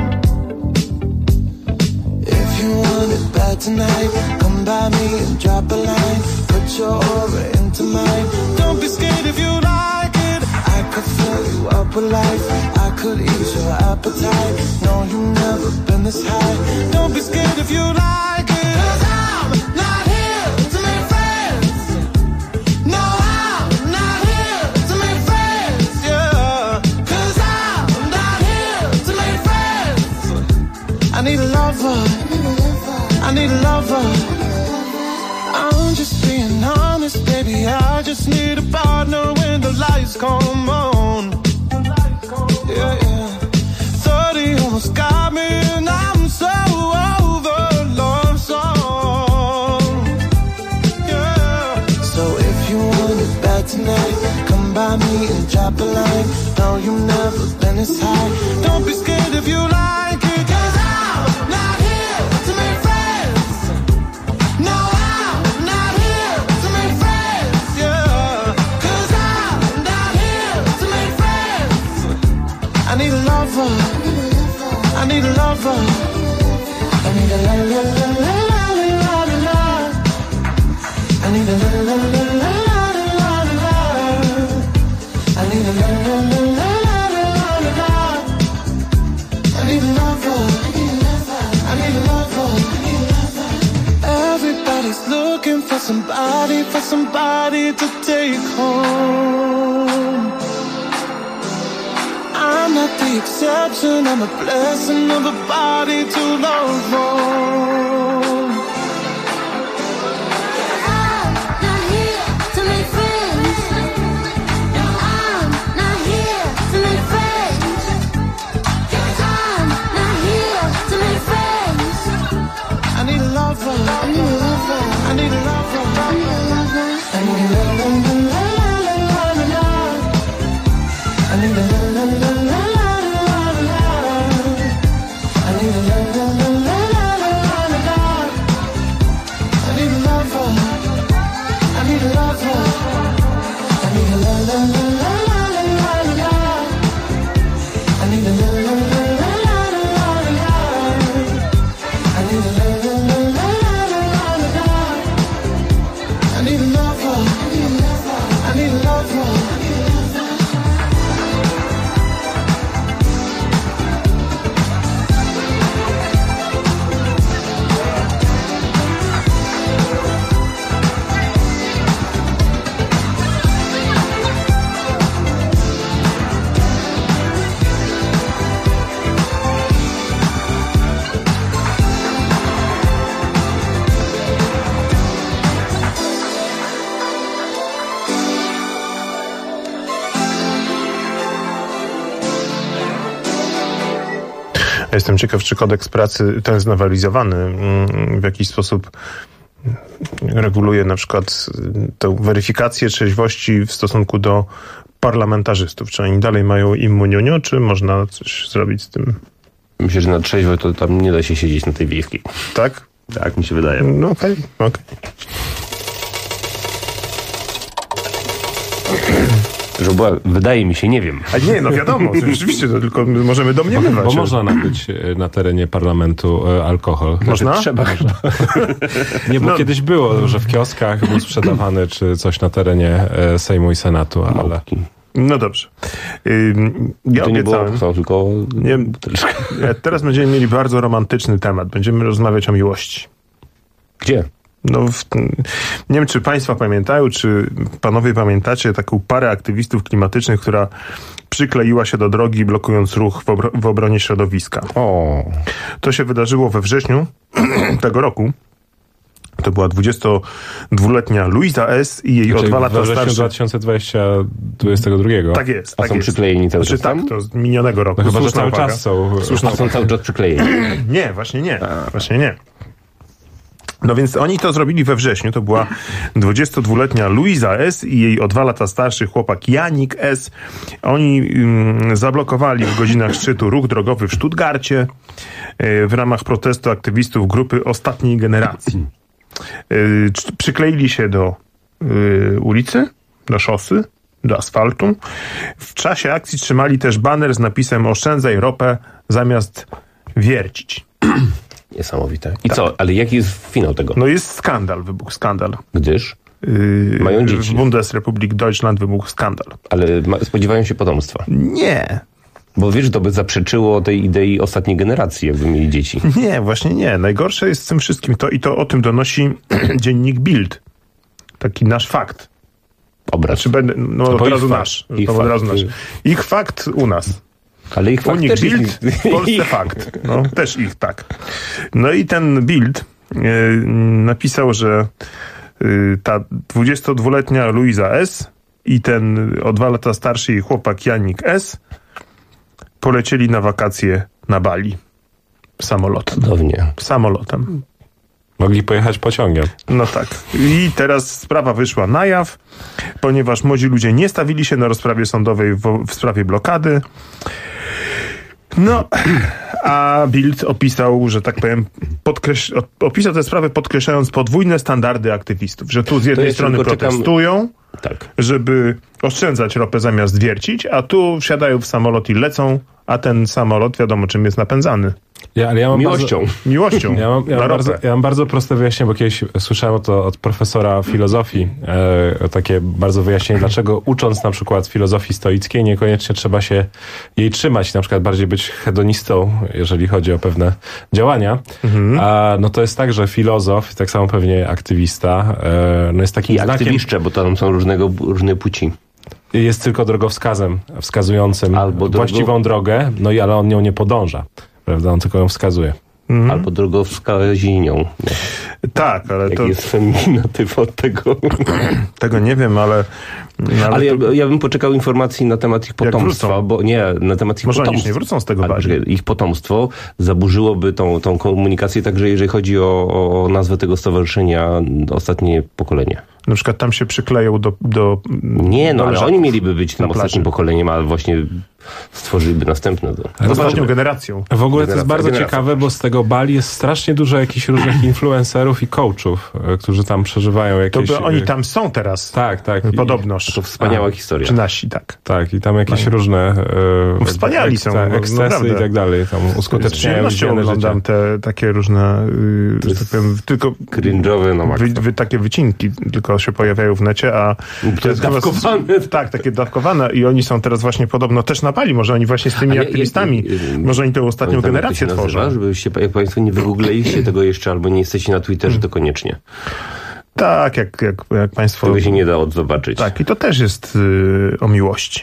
If you want it bad tonight, come by me and drop a line. Put your aura into mine. Don't be scared if you like it. I could fill you up with life. I could ease your appetite. No, you've never been this high. Don't be scared if you like it. 'Cause I'm not here to make friends. No, I'm not here to make friends, yeah. 'Cause I'm not here to make friends. I need a lover. I need a lover. I'm just being honest, baby. I just need a partner when the lights come on. Yeah, yeah. 30 almost got me and I'm so over love song. Yeah. So if you want it bad tonight, come by me and drop a line. No, you've never been this high. Don't be scared if you like it. 'Cause I'm not here to make friends. No, I'm not here to make friends, yeah. 'Cause I'm not here to make friends. I need a lover. I need a lover. I need a la la la la la la la la. I need a la la la la la la la la. I need a la la la la la la la. I need a lover. I need a lover. Everybody's looking for somebody to take home. I'm not the exception, I'm a blessing of a body to love on. I'm not here to make friends. No, I'm not here to make friends. I'm not here to make friends. I need a lover. I need a lover. I need a lover. I need a lover. I need a la la la la la la la. I need a la la la la la la la. I need a la la la la la la la. I need a lover. I need a lover. I need a la la la la la la la. I need a la la la la la la la. I need a la la la la la la la. I need a lover. I need a lover. Jestem ciekaw, czy kodeks pracy ten znowelizowany w jakiś sposób reguluje na przykład tę weryfikację trzeźwości w stosunku do parlamentarzystów. Czy oni dalej mają immuniunio, czy można coś zrobić z tym? Myślę, że na trzeźwo to tam nie da się siedzieć na tej wiejskiej. Tak? Tak, mi się wydaje. No okej. Że była, wydaje mi się, nie wiem. A nie, no wiadomo, rzeczywiście, to tylko możemy domniemywać. Bo można nabyć na terenie parlamentu alkohol. Można? Trzeba chyba. Nie, bo kiedyś było, że w kioskach był sprzedawany czy coś na terenie Sejmu i Senatu, ale... No dobrze. Ja to nie obiecałem, było tylko teraz będziemy mieli bardzo romantyczny temat. Będziemy rozmawiać o miłości. Gdzie? Nie wiem, czy państwa pamiętają, czy panowie pamiętacie taką parę aktywistów klimatycznych, która przykleiła się do drogi, blokując ruch w obronie środowiska. To się wydarzyło we wrześniu tego roku. To była 22-letnia Luisa S. i jej o 2 lata starszy. We wrześniu 2022. Tak jest. A są przyklejeni cały czas tak, to z minionego roku. No chyba, że cały czas są. Są cały czas przyklejeni. Nie, właśnie nie. Właśnie nie. No więc oni to zrobili we wrześniu. To była 22-letnia Luisa S. i jej o 2 lata starszy chłopak Janik S. Oni zablokowali w godzinach szczytu ruch drogowy w Stuttgarcie w ramach protestu aktywistów grupy Ostatniej Generacji. Przykleili się do ulicy, do szosy, do asfaltu. W czasie akcji trzymali też baner z napisem "Oszczędzaj ropę zamiast wiercić". Niesamowite. I co? Ale jaki jest finał tego? No jest skandal, wybuchł skandal. Gdyż? Mają dzieci. W Bundesrepublik Deutschland wybuchł skandal. Ale spodziewają się potomstwa. Nie. Bo wiesz, to by zaprzeczyło tej idei ostatniej generacji, jakby mieli dzieci. Nie, właśnie nie. Najgorsze jest z tym wszystkim to o tym donosi dziennik Bild. Taki nasz fakt. Obraz. Znaczy, od razu nasz. Ich fakt u nas. Ale ich fakt też Bild, jest... w Polsce fakt. No, też ich tak. No i ten Bild napisał, że ta 22-letnia Luisa S. i ten o 2 lata starszy jej chłopak Janik S. polecieli na wakacje na Bali. Samolotem. Cudownie. Samolotem. Mogli pojechać pociągiem. No tak. I teraz sprawa wyszła na jaw, ponieważ młodzi ludzie nie stawili się na rozprawie sądowej w sprawie blokady. No, a Bild opisał, że tak powiem, opisał tę sprawę podkreślając podwójne standardy aktywistów, że tu z jednej strony protestują, żeby oszczędzać ropę zamiast wiercić, a tu wsiadają w samolot i lecą, a ten samolot wiadomo czym jest napędzany. Miłością. Miłością. Ja mam bardzo proste wyjaśnienie, bo kiedyś słyszałem to od profesora filozofii, takie bardzo wyjaśnienie, dlaczego ucząc na przykład filozofii stoickiej niekoniecznie trzeba się jej trzymać, na przykład bardziej być hedonistą, jeżeli chodzi o pewne działania. A no to jest tak, że filozof, tak samo pewnie aktywista, no jest takim znakiem... aktywiszcze, bo tam są różne płci. Jest tylko drogowskazem wskazującym właściwą drogę, no i ale on nią nie podąża. Prawda? On tylko ją wskazuje. Albo drogowskaźnią. Tak, ale jak to... jest feminatyw od tego. Tego nie wiem, ale Ale ja bym poczekał informacji na temat ich potomstwa, bo nie, na temat ich może potomstwa. Oni nie wrócą z tego bardziej. Ich potomstwo zaburzyłoby tą komunikację, także jeżeli chodzi o nazwę tego stowarzyszenia Ostatnie Pokolenie. Na przykład tam się przykleją do nie, no do ale oni mieliby być tym ostatnim pokoleniem, ale właśnie stworzyliby następne. Ostatnią generacją. W ogóle to jest bardzo ciekawe, bo z tego Bali jest strasznie dużo jakichś różnych influencerów i coachów, którzy tam przeżywają jakieś... To oni tam są teraz. Tak. Podobność. To wspaniała historia. Czy nasi, tak. Tak, i tam jakieś różne... Wspaniali są. Ekscesy i tak dalej. Tam uskuteczniają. Z oglądam te takie różne, że tak powiem, tylko... Cringe'owe na maksa. Takie wycinki tylko się pojawiają w necie, a... To jest dawkowane. Tak, takie dawkowane i oni są teraz właśnie podobno też na Bali. Może oni właśnie z tymi aktywistami, może oni tę ostatnią generację tworzą. Żebyście, jak państwo nie wygoogliliście tego jeszcze, albo nie jesteście na Twitterze, to koniecznie. Tak, jak państwo... Tego się nie da odzobaczyć. Tak, i to też jest o miłości.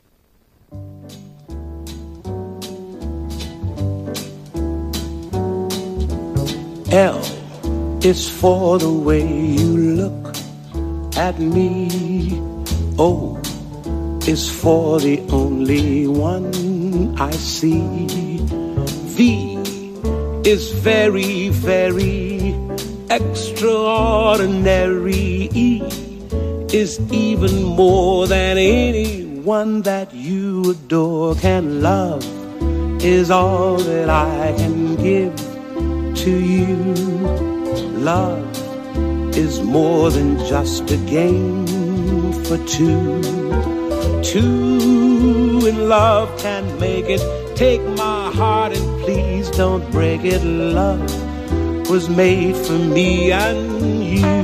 L is for the way you look at me. O is for the only one I see. V is very, very extraordinary. E is even more than anyone that you adore can love. Is all that I can give to you. Love is more than just a game for two. Two in love can make it. Take my heart and please don't break it. Love was made for me and you.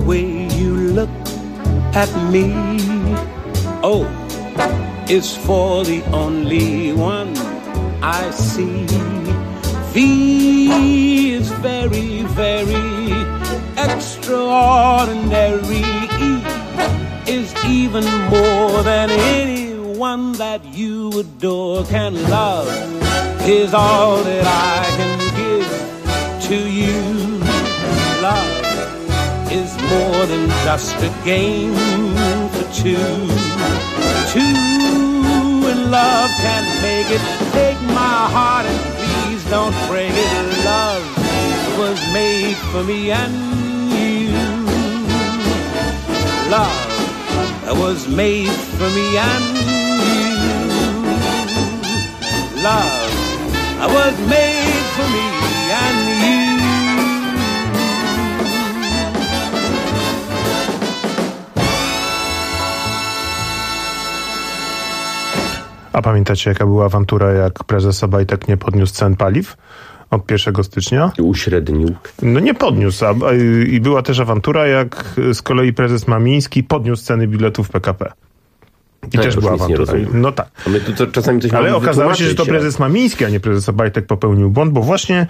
way you look at me. Oh, it's for the only one I see. V is very, very extraordinary. E is even more than anyone that you adore can love. Is all that I can give to you. Love is more than just a game for two. Two in love can make it. Take my heart and please don't break it. Love was made for me and you. Love was made for me and you. Love was made for me and you. A pamiętacie, jaka była awantura, jak prezes Obajtek nie podniósł cen paliw od 1 stycznia? Uśrednił. No nie podniósł. I była też awantura, jak z kolei prezes Mamiński podniósł ceny biletów PKP. I też była awantura. No tak. A my tu to czasami coś ale okazało się, że to prezes Mamiński, a nie prezes Obajtek popełnił błąd, bo właśnie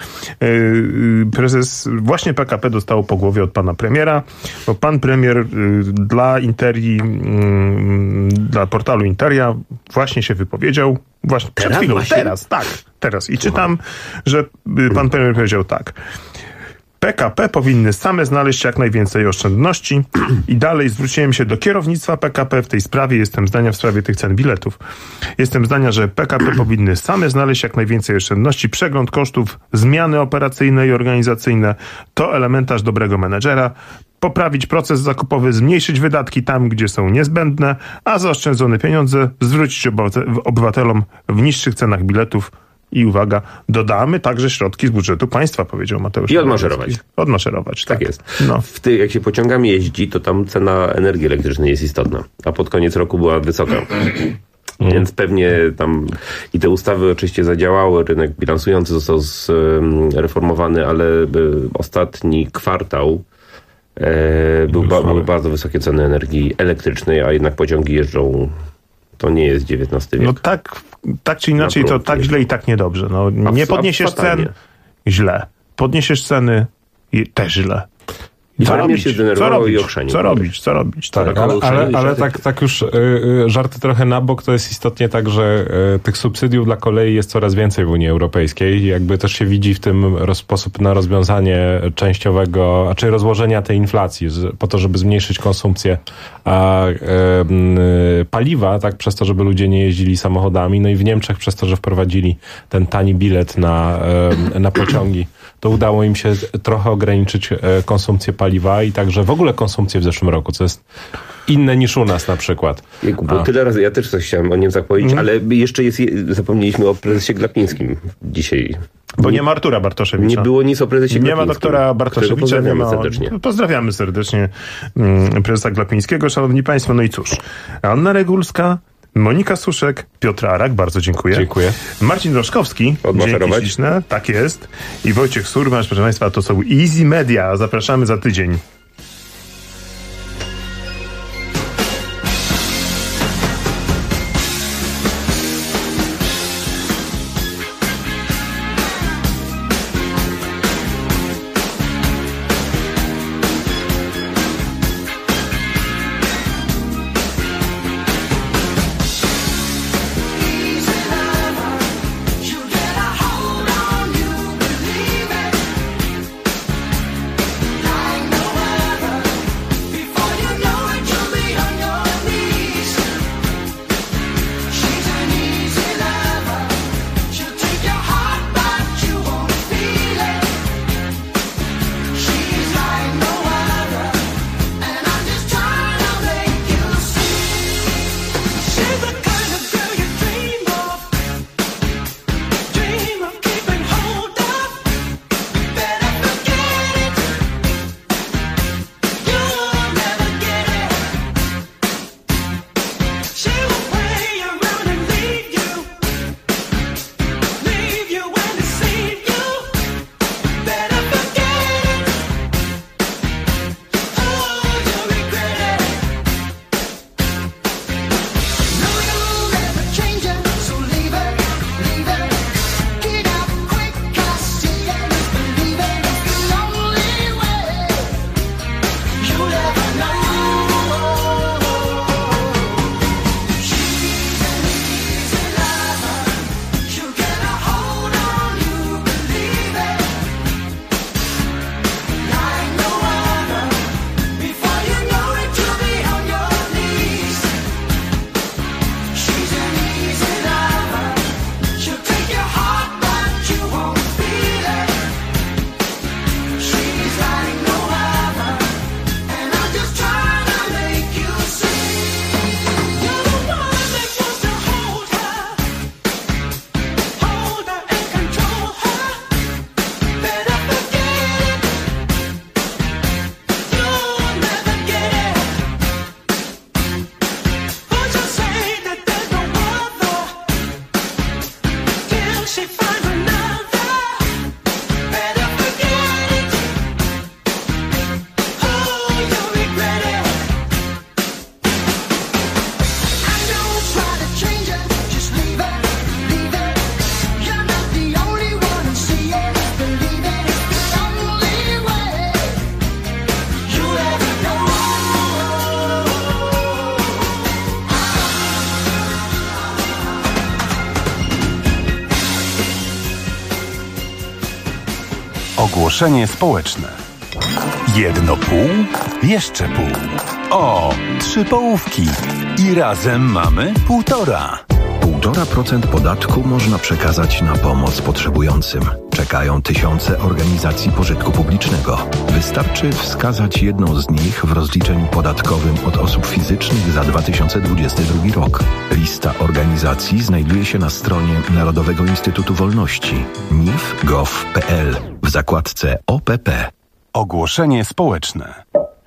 właśnie PKP dostało po głowie od pana premiera, bo pan premier dla Interii, dla portalu Interia właśnie się wypowiedział, właśnie przed chwilą, teraz. I czytam, że pan premier powiedział tak. PKP powinny same znaleźć jak najwięcej oszczędności i dalej zwróciłem się do kierownictwa PKP w tej sprawie. Jestem zdania w sprawie tych cen biletów. Jestem zdania, że PKP powinny same znaleźć jak najwięcej oszczędności. Przegląd kosztów, zmiany operacyjne i organizacyjne to elementarz dobrego menedżera. Poprawić proces zakupowy, zmniejszyć wydatki tam, gdzie są niezbędne, a zaoszczędzone pieniądze zwrócić obywatelom w niższych cenach biletów. I uwaga, dodamy także środki z budżetu państwa, powiedział Mateusz. I odmaszerować. Odmaszerować, tak jest. No. Jak się pociągami jeździ, to tam cena energii elektrycznej jest istotna. A pod koniec roku była wysoka. Więc pewnie tam i te ustawy oczywiście zadziałały, rynek bilansujący został zreformowany, ale ostatni kwartał były bardzo wysokie ceny energii elektrycznej, a jednak pociągi jeżdżą. To nie jest XIX wiek. No tak czy inaczej, to tak źle i tak niedobrze. No, nie podniesiesz cen, źle. Podniesiesz ceny, też źle. Co robić? Się denerwowało i ochrzenił. Co robić? Tak, ale tak już żarty trochę na bok, to jest istotnie tak, że tych subsydiów dla kolei jest coraz więcej w Unii Europejskiej. Jakby też się widzi w tym sposób na rozwiązanie częściowego, a czy rozłożenia tej inflacji po to, żeby zmniejszyć konsumpcję paliwa, tak, przez to, żeby ludzie nie jeździli samochodami. No i w Niemczech przez to, że wprowadzili ten tani bilet na pociągi, to udało im się trochę ograniczyć konsumpcję paliwa i także w ogóle konsumpcję w zeszłym roku, co jest inne niż u nas na przykład. Bo tyle razy, ja też coś chciałem o Niemcach powiedzieć, ale jeszcze zapomnieliśmy o prezesie Glapińskim dzisiaj. Bo nie ma Artura Bartoszewicza. Nie było nic o prezesie Glapińskim. Nie ma doktora Bartoszewicza. Pozdrawiamy serdecznie. Pozdrawiamy serdecznie prezesa Glapińskiego. Szanowni Państwo, no i cóż. Anna Regulska, Monika Suszek, Piotr Arak, bardzo dziękuję. Dziękuję. Marcin Roszkowski, dzięki śliczne, tak jest. I Wojciech Surmacz, proszę Państwa, to są Easy Media. Zapraszamy za tydzień. Like no one Ogłoszenie społeczne. Jedno pół, jeszcze pół. O, 3 połówki. I razem mamy 1,5. 1,5% podatku można przekazać na pomoc potrzebującym. Czekają tysiące organizacji pożytku publicznego. Wystarczy wskazać jedną z nich w rozliczeniu podatkowym od osób fizycznych za 2022 rok. Lista organizacji znajduje się na stronie Narodowego Instytutu Wolności nif.gov.pl w zakładce OPP. Ogłoszenie społeczne.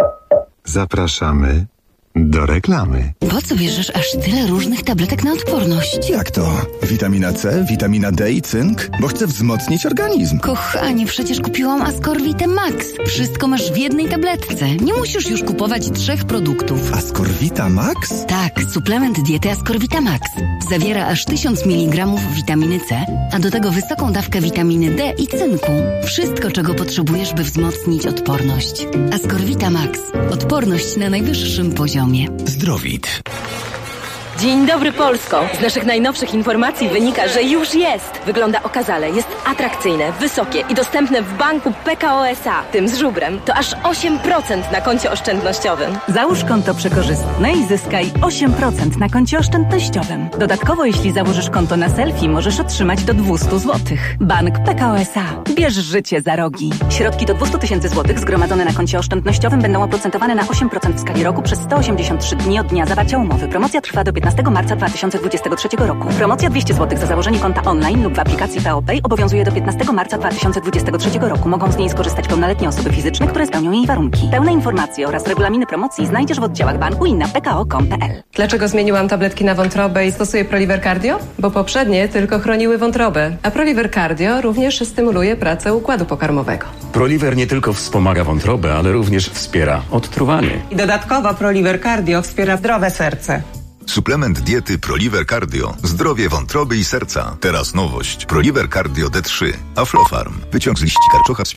Zapraszamy do reklamy. Po co bierzesz aż tyle różnych tabletek na odporność? Jak to? Witamina C, witamina D i cynk? Bo chcę wzmocnić organizm. Kochanie, przecież kupiłam Ascorvitę Max. Wszystko masz w jednej tabletce. Nie musisz już kupować 3 produktów. Ascorvita Max? Tak, suplement diety Ascorvita Max. Zawiera aż 1000 mg witaminy C, a do tego wysoką dawkę witaminy D i cynku. Wszystko, czego potrzebujesz, by wzmocnić odporność. Ascorvita Max. Odporność na najwyższym poziomie. Zdrowit. Dzień dobry, Polsko! Z naszych najnowszych informacji wynika, że już jest. Wygląda okazale, jest atrakcyjne, wysokie i dostępne w banku PKO SA. Tym z żubrem to aż 8% na koncie oszczędnościowym. Załóż konto przekorzystne i zyskaj 8% na koncie oszczędnościowym. Dodatkowo, jeśli założysz konto na selfie, możesz otrzymać do 200 zł. Bank PKO SA. Bierz życie za rogi. Środki do 200 000 zł zgromadzone na koncie oszczędnościowym będą oprocentowane na 8% w skali roku przez 183 dni od dnia zawarcia umowy. Promocja trwa do 15 marca 2023 roku. Promocja 200 zł za założenie konta online lub w aplikacji PeoPay obowiązuje do 15 marca 2023 roku. Mogą z niej skorzystać pełnoletnie osoby fizyczne, które spełnią jej warunki. Pełne informacje oraz regulaminy promocji znajdziesz w oddziałach banku i na pko.com.pl. Dlaczego zmieniłam tabletki na wątrobę i stosuję Proliver Cardio? Bo poprzednie tylko chroniły wątrobę, a Proliver Cardio również stymuluje pracę układu pokarmowego. Proliver nie tylko wspomaga wątrobę, ale również wspiera odtruwanie. I dodatkowo Proliver Cardio wspiera zdrowe serce. Suplement diety Proliver Cardio. Zdrowie wątroby i serca. Teraz nowość. Proliver Cardio D3. Aflofarm. Wyciąg z liści karczocha